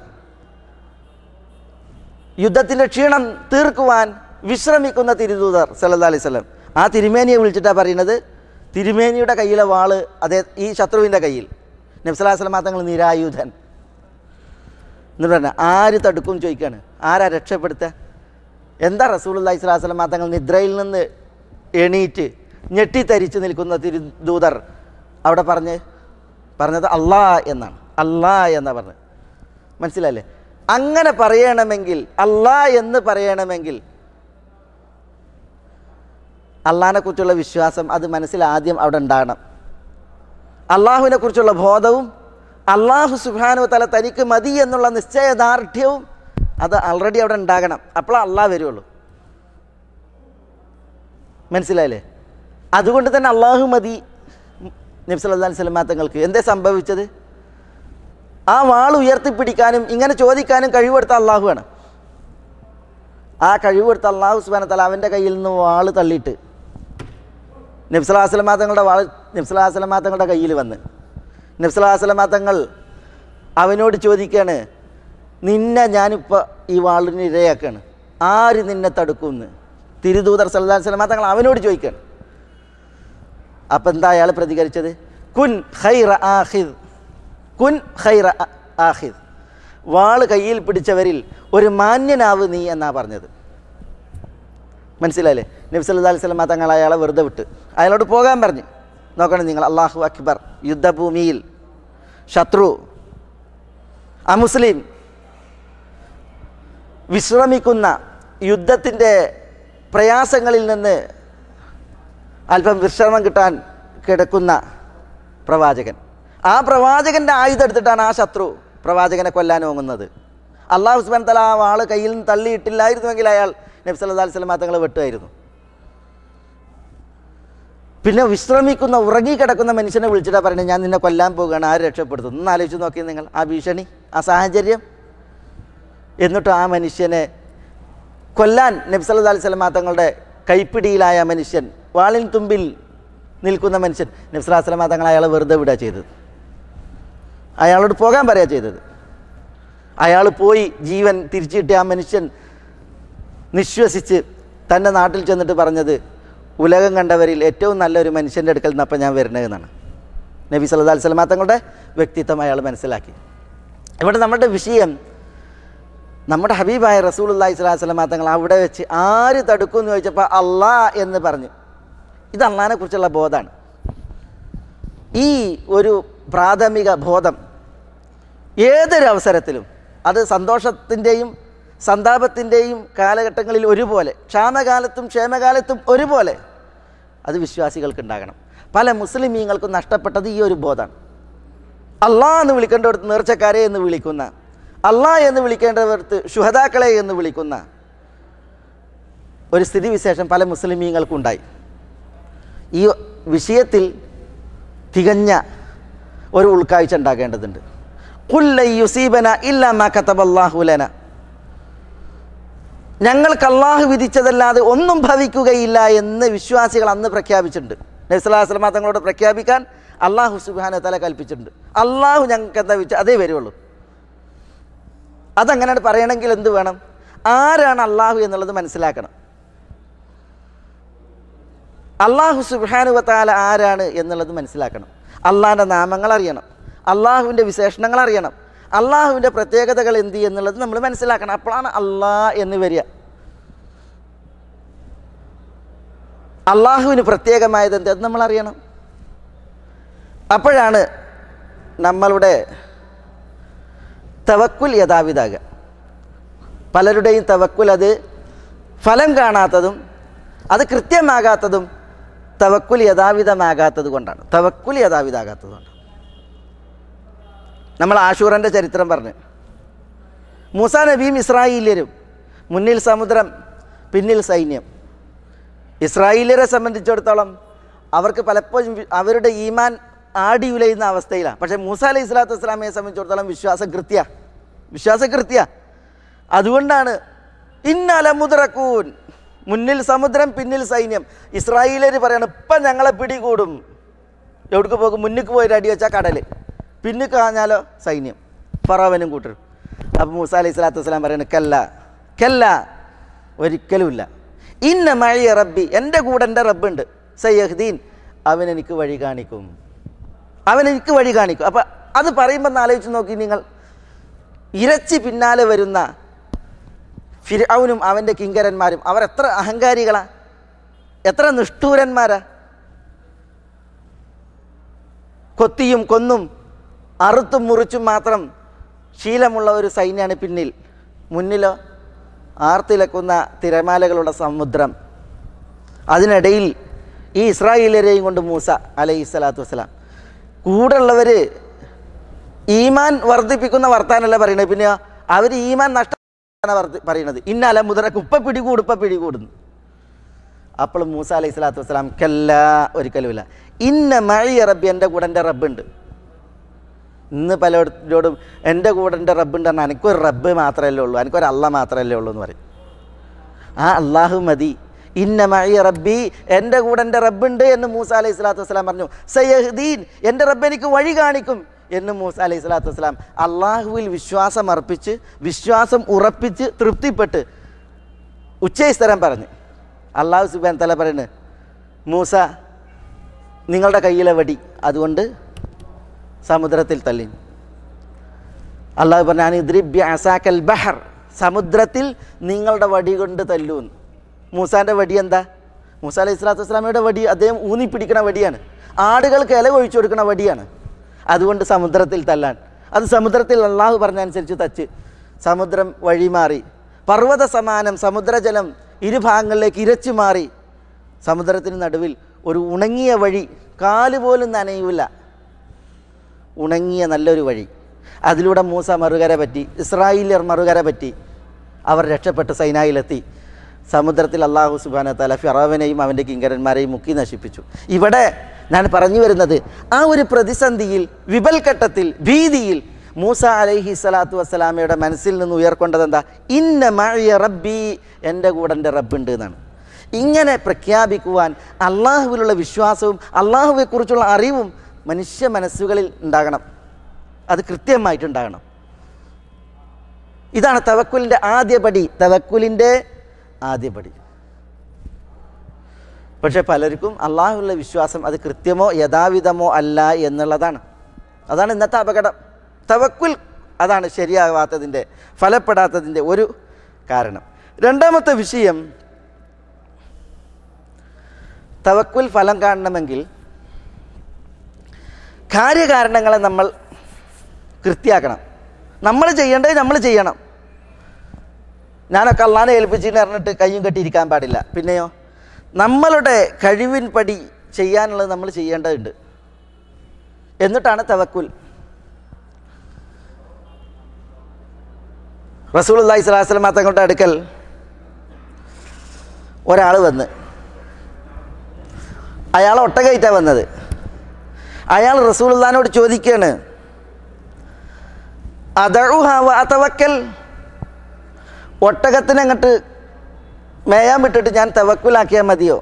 യുദ്ധത്തിൻ്റെ ക്ഷീണം തീർക്കുവാൻ വിശ്രമിക്കുന്ന തിരുദൂതർ സല്ലല്ലാഹു അലൈഹി വസല്ലം, ആ തിരുമേനിയെ വിളിച്ചിട്ടാണ് പറയുന്നത്, തിരുമേനിയുടെ കയ്യിലെ വാള് അതേ ഈ ശത്രുവിൻ്റെ കയ്യിൽ. നബി സല്ലല്ലാഹു അലൈഹി വസല്ലം തങ്ങൾ നിരായുധൻ എന്ന് പറഞ്ഞാൽ ആര് തടുക്കും ചോദിക്കുകയാണ്. ആരാ രക്ഷപ്പെടുത്തുക? എന്താ റസൂലുള്ളാഹി സ്വല്ലല്ലാഹു അലൈഹി വസല്ലം തങ്ങൾ നിദ്രയിൽ നിന്ന് എണീറ്റ് ഞെട്ടിത്തരിച്ച് നിൽക്കുന്ന തിരുദൂതർ അവിടെ പറഞ്ഞ് പറഞ്ഞത് അല്ലാ എന്നാണ്. അല്ലാ എന്നാ പറഞ്ഞത്. മനസ്സിലല്ലേ? അങ്ങനെ പറയണമെങ്കിൽ, അല്ലാ എന്ന് പറയണമെങ്കിൽ അള്ളാഹിനെ കുറിച്ചുള്ള വിശ്വാസം അത് മനസ്സിൽ ആദ്യം അവിടെ ഉണ്ടാകണം. അള്ളാഹുവിനെ കുറിച്ചുള്ള ബോധവും അള്ളാഹു സുബ്ഹാനഹു വ തആല തനിക്ക് മതി എന്നുള്ള നിശ്ചയദാർഢ്യവും അത് ഓൾറെഡി അവിടെ ഉണ്ടാകണം. അപ്പോഴേ അള്ളാഹ് വരുള്ളൂ. മനസ്സിലായില്ലേ? അതുകൊണ്ട് തന്നെ അള്ളാഹു മതി നബി സല്ലല്ലാഹു അലൈഹി വസല്ലം തങ്ങൾക്ക്. എന്തേ സംഭവിച്ചത്? ആ വാൾ ഉയർത്തിപ്പിടിക്കാനും ഇങ്ങനെ ചോദിക്കാനും കഴിവെടുത്ത അള്ളാഹുവാണ്. ആ കഴിവെടുത്ത അള്ളാഹു സുബ്ഹാനഹു വ തആല അവൻ്റെ കയ്യിൽ നിന്ന് വാൾ തള്ളിയിട്ട് നബി സല്ലല്ലാഹു അലൈഹി വസല്ലം തങ്ങളുടെ വാൾ നബി സല്ലല്ലാഹു അലൈഹി വസല്ലം തങ്ങളുടെ കയ്യിൽ വന്ന് നബി സല്ലല്ലാഹു അലൈഹി വസല്ലം തങ്ങൾ അവനോട് ചോദിക്കുകയാണ്, നിന്നെ ഞാനിപ്പോൾ ഈ വാളിന് ഇരയാക്കാണ്, ആര് നിന്നെ തടുക്കുമെന്ന് തിരുദൂതർ സല്ലല്ലാഹു അലൈഹി വസല്ലം തങ്ങൾ അവനോട് ചോദിക്കുകയാണ്. അപ്പം എന്താ അയാൾ പ്രതികരിച്ചത്? കുൻ ഖൈറ ആഖിദ്, കുൻ ഖൈറ ആഖിദ്, വാള് കയ്യിൽ പിടിച്ചവരിൽ ഒരു മാന്യനാവ് നീ എന്നാ പറഞ്ഞത്. മനസ്സിലായില്ലേ? നബി സല്ലല്ലാഹു അലൈഹി വസല്ലം തങ്ങൾ അയാളെ വെറുതെ വിട്ട് അയാളോട് പോകാൻ പറഞ്ഞു. നോക്കണം നിങ്ങൾ, അല്ലാഹു അക്ബർ, യുദ്ധഭൂമിയിൽ ശത്രു അമുസ്ലിം വിശ്രമിക്കുന്ന യുദ്ധത്തിൻ്റെ പ്രയാസങ്ങളിൽ നിന്ന് അല്പം വിശ്രമം കിട്ടാൻ കിടക്കുന്ന പ്രവാചകൻ, ആ പ്രവാചകൻ്റെ ആയുധം എടുത്തിട്ടാണ് ആ ശത്രു പ്രവാചകനെ കൊല്ലാൻ ഓങ്ങുന്നത്. അല്ലാഹു സുബ്ഹാനഹു വ തആല ആ വാള് കയ്യിൽ നിന്ന് തള്ളിയിട്ടില്ലായിരുന്നുവെങ്കിൽ അയാൾ നബി സല്ലല്ലാഹു അലൈഹി വസല്ലം തങ്ങളെ വെട്ടുമായിരുന്നു. പിന്നെ വിശ്രമിക്കുന്ന ഉറങ്ങിക്കിടക്കുന്ന മനുഷ്യനെ വിളിച്ചിട്ടാണ് പറയുന്നത്, ഞാൻ നിന്നെ കൊല്ലാൻ പോകുകയാണ്, ആര് രക്ഷപ്പെടുത്തുന്നു? ഒന്ന് ആലോചിച്ച് നോക്കി നിങ്ങൾ ആ ഭീഷണി, ആ സാഹചര്യം. എന്നിട്ട് ആ മനുഷ്യനെ കൊല്ലാൻ നബി സല്ലല്ലാഹു അലൈഹി വസല്ലം തങ്ങളുടെ കൈപ്പിടിയിലായ മനുഷ്യൻ, വാളിൻ തുമ്പിൽ നിൽക്കുന്ന മനുഷ്യൻ, നബി സല്ലല്ലാഹു അലൈഹി വസല്ലം തങ്ങൾ അയാളെ വെറുതെ വിടുക ചെയ്തത്. അയാളോട് പോകാൻ പറയുക ചെയ്തത്. അയാൾ പോയി ജീവൻ തിരിച്ചു കിട്ടിയ ആ മനുഷ്യൻ നിശ്വസിച്ച് തൻ്റെ നാട്ടിൽ ചെന്നിട്ട് പറഞ്ഞത്, ഉലകം കണ്ടവരിൽ ഏറ്റവും നല്ലൊരു മനുഷ്യൻ്റെ അടുക്കൽ നിന്നപ്പം ഞാൻ വരുന്നതെന്നാണ്. നബി സല്ലല്ലാഹു അലൈഹി വസല്ലം തങ്ങളുടെ വ്യക്തിത്വം അയാൾ മനസ്സിലാക്കി. ഇവിടെ നമ്മുടെ വിഷയം, നമ്മുടെ ഹബീബായ റസൂലുള്ളാഹി സ്വല്ലല്ലാഹു അലൈഹി വസല്ലം തങ്ങൾ അവിടെ വെച്ച് ആര് തടുക്കുമെന്ന് ചോദിച്ചപ്പോൾ അള്ളാ എന്ന് പറഞ്ഞു. ഇത് അള്ളാഹിനെ കുറിച്ചുള്ള ബോധമാണ്. ഈ ഒരു പ്രാഥമിക ബോധം ഏതൊരു അവസരത്തിലും, അത് സന്തോഷത്തിൻ്റെയും സന്താപത്തിൻ്റെയും കാലഘട്ടങ്ങളിൽ ഒരുപോലെ, ക്ഷാമകാലത്തും ക്ഷേമകാലത്തും ഒരുപോലെ അത് വിശ്വാസികൾക്ക് ഉണ്ടാകണം. പല മുസ്ലിമീങ്ങൾക്കും നഷ്ടപ്പെട്ടത് ഈ ഒരു ബോധമാണ്. അള്ളാ എന്ന് വിളിക്കേണ്ടവർക്ക് നേർച്ചക്കാരെ എന്ന് വിളിക്കുന്ന, അള്ളാ എന്ന് വിളിക്കേണ്ടവർക്ക് ശുഹദാക്കളെ എന്ന് വിളിക്കുന്ന ഒരു സ്ഥിതിവിശേഷം പല മുസ്ലിമീങ്ങൾക്കുണ്ടായി. ഈ വിഷയത്തിൽ തികഞ്ഞ ഒരു ഉൾക്കാഴ്ച ഉണ്ടാകേണ്ടതുണ്ട്. ഖുൽ ലൻ യുസീബന ഇല്ലാ മാ കതബല്ലാഹു ലന, ഞങ്ങൾക്ക് അള്ളാഹു വിധിച്ചതല്ലാതെ ഒന്നും ഭവിക്കുകയില്ല എന്ന് വിശ്വാസികൾ അന്ന് പ്രഖ്യാപിച്ചിട്ടുണ്ട്. നബി സല്ലല്ലാഹു അലൈഹി വസല്ലം തങ്ങളോട് പ്രഖ്യാപിക്കാൻ അള്ളാഹു സുബ്ഹാനഹു വ തആല കൽപ്പിച്ചിട്ടുണ്ട്. അള്ളാഹു ഞങ്ങൾക്ക് എന്താ വിധിച്ചത് അതേ വരുള്ളൂ. അതങ്ങനെ പറയണമെങ്കിൽ എന്ത് വേണം? ആരാണ് അള്ളാഹു എന്നുള്ളത് മനസ്സിലാക്കണം. അള്ളാഹു സുബ്ഹാനഹു വ തആല ആരാണ് എന്നുള്ളത് മനസ്സിലാക്കണം. അള്ളാഹിൻ്റെ നാമങ്ങൾ അറിയണം, അള്ളാഹുവിൻ്റെ വിശേഷണങ്ങൾ അറിയണം, അള്ളാഹുവിൻ്റെ പ്രത്യേകതകൾ എന്ത് എന്നുള്ളത് നമ്മൾ മനസ്സിലാക്കണം. അപ്പോഴാണ് അള്ളാ എന്ന് വരിക. അള്ളാഹുവിന് പ്രത്യേകമായത് എന്ത് അത് നമ്മൾ അറിയണം. അപ്പോഴാണ് നമ്മളുടെ തവക്കുൽ യഥാവിധാകുക. പലരുടെയും തവക്കുൽ അത് ഫലം കാണാത്തതും അത് കൃത്യമാകാത്തതും തവക്കുൽ യഥാവിധമാകാത്തത് കൊണ്ടാണ്. തവക്കുൽ യഥാവിധാകാത്തത് കൊണ്ടാണ്. നമ്മൾ ആശൂറൻ്റെ ചരിത്രം പറഞ്ഞ്, മൂസാ നബിയും ഇസ്രായേല്യരും മുന്നിൽ സമുദ്രം, പിന്നിൽ സൈന്യം. ഇസ്രായേല്യരെ സംബന്ധിച്ചിടത്തോളം അവർക്ക് പലപ്പോഴും അവരുടെ ഈമാൻ ആടിയുലയുന്ന അവസ്ഥയിലാണ്. പക്ഷേ മൂസാ അലൈഹി സ്വലാത്തു വസ്സലാമയെ സംബന്ധിച്ചിടത്തോളം വിശ്വാസം കൃത്യ വിശ്വാസം കൃത്യ അതുകൊണ്ടാണ് ഇന്നല മുദ്റക്കൂൻ, മുന്നിൽ സമുദ്രം പിന്നിൽ സൈന്യം. ഇസ്രായേലർ പറയാണ് ഇപ്പം ഞങ്ങളെ പിടികൂടും. എവിടേക്ക് പോകും? മുന്നിക്ക് പോയി അടി വെച്ചാൽ കടൽ, പിന്നിക്ക് കാഞ്ഞാലോ സൈന്യം, ഫറവനും കൂട്ടരും. അപ്പോൾ മൂസാ അലൈഹി സ്വലാത്തു വസ്സലാം പറയാണ് കല്ല കല്ല, ഒരിക്കലുമില്ല. ഇന്ന മഴിയ റബ്ബി, എൻ്റെ കൂടെ എൻ്റെ റബ്ബുണ്ട്, സയ്യഹ്ദീൻ, അവൻ എനിക്ക് വഴി കാണിക്കും, അവൻ എനിക്ക് വഴി കാണിക്കും. അപ്പം അത് പറയുമ്പോൾ ആലോചിച്ച് നോക്കി നിങ്ങൾ, ഇരച്ച് പിന്നാലെ വരുന്ന ഫിർഔനും അവൻ്റെ കിങ്കരന്മാരും അവർ എത്ര അഹങ്കാരികളാ, എത്ര നിഷ്ഠൂരന്മാരാ. കൊത്തിയും കൊന്നും അറുത്തും മുറിച്ചും മാത്രം ശീലമുള്ള ഒരു സൈന്യമാണ് പിന്നിൽ. മുന്നിലോ ആർത്തിലക്കുന്ന തിരമാലകളുടെ സമുദ്രം. അതിനിടയിൽ ഈ ഇസ്രായേലരെയും കൊണ്ട് മൂസ അലൈഹി സ്വലാത്തു വസ്സലാം കൂടെ ഉള്ളവർ ഈമാൻ വർദ്ധിപ്പിക്കുന്ന വർത്താനല്ല പറയുന്നത്, പിന്നെ അവർ ഈമാൻ നഷ്ടമാണ് വർദ്ധി പറയുന്നത്. ഇന്നല മുതലക്ക് ഉപ്പ പിടികൂട് ഉപ്പ പിടികൂടുന്നു. അപ്പോൾ മൂസ അലൈഹി സ്വലാത്തു വസ്സലാം കല്ല, ഒരിക്കലുമില്ല, ഇന്ന മഴിയ റബ്ബി, എൻ്റെ കൂടെ എൻ്റെ റബ്ബുണ്ട്. ഇന്ന് പലരോടും എൻ്റെ കൂടെ എൻ്റെ റബ്ബുണ്ട് പറഞ്ഞാൽ എനിക്കൊരു റബ്ബ് മാത്രമല്ലേ ഉള്ളൂ, എനിക്കൊരു അള്ള മാത്രമല്ലേ ഉള്ളൂ എന്ന് പറയും. ആ അള്ളാഹു മതി. ഇന്ന മഴിയ റബ്ബി, എൻ്റെ കൂടെ എൻ്റെ റബ്ബുണ്ട് എന്ന് മൂസ അലൈഹി സ്വലാത്തു വസ്സലാം പറഞ്ഞു. സയ്യഹ്ദീൻ, എൻ്റെ റബ്ബ് എനിക്ക് വഴി കാണിക്കും എന്ന് മൂസ അലൈഹി സ്വലാത്തു വസ്സലാം അള്ളാഹുവിൽ വിശ്വാസം അർപ്പിച്ച് വിശ്വാസം ഉറപ്പിച്ച് തൃപ്തിപ്പെട്ട് ഉച്ചസ്ഥരം പറഞ്ഞ് അള്ളാഹു സുബ്ഹാനഹു വ തആല പറയുന്നത്, മൂസ നിങ്ങളുടെ കയ്യിലെ വടി അതുകൊണ്ട് സമുദ്രത്തിൽ തള്ളി. അള്ളാഹു പറഞ്ഞു ഇദ്രിബ് ബിഅസാകൽ ബഹർ, സമുദ്രത്തിൽ നിങ്ങളുടെ വടി കൊണ്ട് തല്ലൂന്ന്. മൂസാൻ്റെ വടി എന്താ? മൂസ അലൈഹി സ്വലാത്തു വസ്സലാമയുടെ വടി അദ്ദേഹം ഊന്നിപ്പിടിക്കുന്ന വടിയാണ്, ആടുകൾക്ക് ഇല ഒഴിച്ചു കൊടുക്കുന്ന വടിയാണ്. അതുകൊണ്ട് സമുദ്രത്തിൽ തല്ലാൻ, അത് സമുദ്രത്തിൽ അള്ളാഹു പറഞ്ഞനുസരിച്ച് തച്ച് സമുദ്രം വഴിമാറി, പർവ്വത സമാനം സമുദ്രജലം ഇരുഭാഗങ്ങളിലേക്ക് ഇരച്ചു മാറി. സമുദ്രത്തിന് നടുവിൽ ഒരു ഉണങ്ങിയ വഴി, കാല് പോലും നനയില്ല, ഉണങ്ങിയ നല്ലൊരു വഴി. അതിലൂടെ മൂസ മറുകര പറ്റി, ഇസ്രായേലിയർ മറുകര പറ്റി, അവർ രക്ഷപ്പെട്ട് സൈനായിലെത്തി. സമുദ്രത്തിൽ അള്ളാഹു സുബ്ഹാനഹു വ തആല ഫിറഔനെയും അവൻ്റെ കിങ്കരന്മാരെയും മുക്കി നശിപ്പിച്ചു. ഇവിടെ ഞാൻ പറഞ്ഞു വരുന്നത്, ആ ഒരു പ്രതിസന്ധിയിൽ, വിപൽഘട്ടത്തിൽ, ഭീതിയിൽ മൂസ അലൈഹി സ്വലാത്തു വസ്സലാമയുടെ മനസ്സിൽ നിന്ന് ഉയർക്കൊണ്ടത് എന്താ? ഇന്ന മഅയ റബ്ബി, എൻ്റെ കൂടെ എൻ്റെ റബ്ബുണ്ട് എന്നാണ്. ഇങ്ങനെ പ്രഖ്യാപിക്കുവാൻ അള്ളാഹുവിലുള്ള വിശ്വാസവും അള്ളാഹുവെക്കുറിച്ചുള്ള അറിവും മനുഷ്യ മനസ്സുകളിൽ ഉണ്ടാകണം, അത് കൃത്യമായിട്ടുണ്ടാകണം. ഇതാണ് തവക്കുലിൻ്റെ ആദ്യപടി, തവക്കുലിൻ്റെ ആദ്യപടി. പക്ഷേ പലർക്കും അള്ളാഹുവിലുള്ള വിശ്വാസം അത് കൃത്യമോ യഥാവിധമോ അല്ല എന്നുള്ളതാണ്. അതാണ് ഇന്നത്തെ അപകടം. തവക്കുൽ അതാണ് ശരിയാവാത്തതിൻ്റെ, ഫലപ്പെടാത്തതിൻ്റെ ഒരു കാരണം. രണ്ടാമത്തെ വിഷയം, തവക്കുൽ ഫലം കാണണമെങ്കിൽ കാര്യകാരണങ്ങളെ നമ്മൾ കൃത്യാക്കണം. നമ്മൾ ചെയ്യേണ്ടത് നമ്മൾ ചെയ്യണം. ഞാനൊക്കെ അള്ളാനെ ഏൽപ്പിച്ചിട്ട് പറഞ്ഞിട്ട് കയ്യും കെട്ടിയിരിക്കാൻ പാടില്ല. പിന്നെയോ നമ്മളുടെ കഴിവിൻ പടി ചെയ്യാനുള്ളത് നമ്മൾ ചെയ്യേണ്ടതുണ്ട്. എന്നിട്ടാണ് തവക്കുൽ. റസൂലുള്ളാഹി സ്വല്ലല്ലാഹു അലൈഹി വസല്ലം തങ്ങളുടെ അടുക്കൽ ഒരാൾ വന്ന്, അയാൾ ഒട്ടകയിട്ടാണ് വന്നത്. അയാൾ റസൂലുള്ളാഹിനോട് ചോദിക്കുകയാണ്, അദഉഹ വ അതവക്കൽ, ഒട്ടകത്തിനെ അങ്ങോട്ട് മേയാൻ വിട്ടിട്ട് ഞാൻ തവക്കുലാക്കിയാൽ മതിയോ?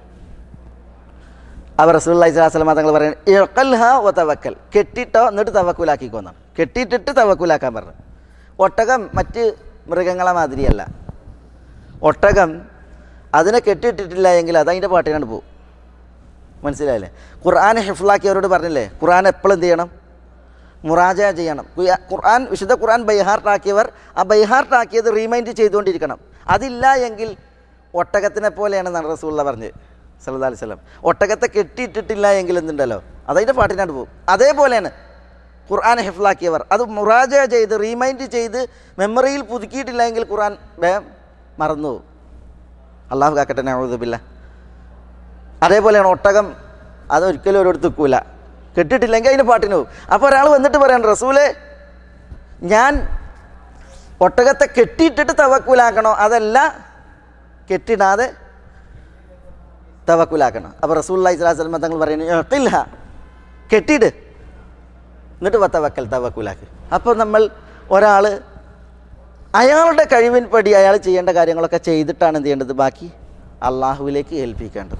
അവർ റസൂലുള്ളാഹി സ്വല്ലല്ലാഹു അലൈഹി വസല്ലം തങ്ങൾ പറയുന്നത്, ഇഖൽഹ വ തവക്കൽ, കെട്ടിട്ടോ എന്നിട്ട് തവക്കുലാക്കിക്കോന്നാണ്. കെട്ടിയിട്ടിട്ട് തവക്കുലാക്കാൻ പറഞ്ഞു. ഒട്ടകം മറ്റ് മൃഗങ്ങളെ മാതിരിയല്ല. ഒട്ടകം അതിനെ കെട്ടിയിട്ടിട്ടില്ല എങ്കിൽ അത് അതിൻ്റെ പാട്ടിനാണ് പോകും. മനസ്സിലായില്ലേ? ഖുർആൻ ഹിഫ്ലാക്കിയവരോട് പറഞ്ഞില്ലേ, ഖുർആൻ എപ്പോഴും എന്ത് ചെയ്യണം? മുറാജ ചെയ്യണം. ഖുർആൻ, വിശുദ്ധ ഖുർആൻ ബൈഹാർട്ടാക്കിയവർ ആ ബൈഹാർട്ടാക്കിയത് റീമൈൻഡ് ചെയ്തുകൊണ്ടിരിക്കണം. അതില്ല എങ്കിൽ ഒട്ടകത്തിനെ പോലെയാണെന്നാണ് റസൂലുള്ളാഹി പറഞ്ഞത് സല്ലല്ലാഹു അലൈഹി വസല്ലം. ഒട്ടകത്തെ കെട്ടിയിട്ടിട്ടില്ല എങ്കിൽ എന്തുണ്ടല്ലോ, അതതിൻ്റെ പാട്ടിനാണ് പോകും. അതേപോലെയാണ് ഖുർആൻ ഹിഫ്ലാക്കിയവർ, അത് മുറാജ ചെയ്ത് റീമൈൻഡ് ചെയ്ത് മെമ്മറിയിൽ പുതുക്കിയിട്ടില്ല എങ്കിൽ ഖുർആൻ വേഗം മറന്നു പോകും. അള്ളാഹു കാക്കട്ടെ, നഊദു ബില്ലാഹ്. അതേപോലെയാണ് ഒട്ടകം, അതൊരിക്കലും ഒരിടത്ത് നിൽക്കൂല, കെട്ടിട്ടില്ലെങ്കിൽ അതിന് പാട്ടിന് പോകും. അപ്പോൾ ഒരാൾ വന്നിട്ട് പറയാണ്, റസൂലേ ഞാൻ ഒട്ടകത്തെ കെട്ടിയിട്ടിട്ട് തവക്കുലാക്കണോ അതല്ല കെട്ടിടാതെ തവക്കുലാക്കണം? അപ്പോൾ റസൂലുള്ളാഹി സ്വല്ലല്ലാഹു അലൈഹി വസല്ലം തങ്ങൾ പറയുന്നത്, ഇഖൽഹ, കെട്ടിയിട്ട് എന്നിട്ട് വത്തവക്കൽ, തവക്കുലാക്ക്. അപ്പോൾ നമ്മൾ ഒരാൾ അയാളുടെ കഴിവിൻ പടി അയാൾ ചെയ്യേണ്ട കാര്യങ്ങളൊക്കെ ചെയ്തിട്ടാണ് എന്ത് ചെയ്യേണ്ടത്? ബാക്കി അള്ളാഹുവിലേക്ക് ഏൽപ്പിക്കേണ്ടത്.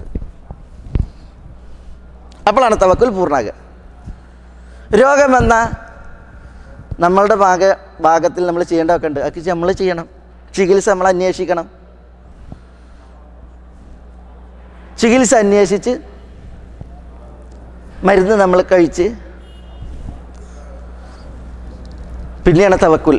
അപ്പോഴാണ് തവക്കുൽ പൂർണ്ണാകുക. രോഗം വന്ന നമ്മളുടെ ഭാഗ ഭാഗത്തിൽ നമ്മൾ ചെയ്യേണ്ടതൊക്കെ ഉണ്ട്, അതൊക്കെ നമ്മൾ ചെയ്യണം. ചികിത്സ നമ്മൾ അന്വേഷിക്കണം. ചികിത്സ അന്വേഷിച്ച് മരുന്ന് നമ്മൾ കഴിച്ച് പിന്നെയാണ് തവക്കുൽ.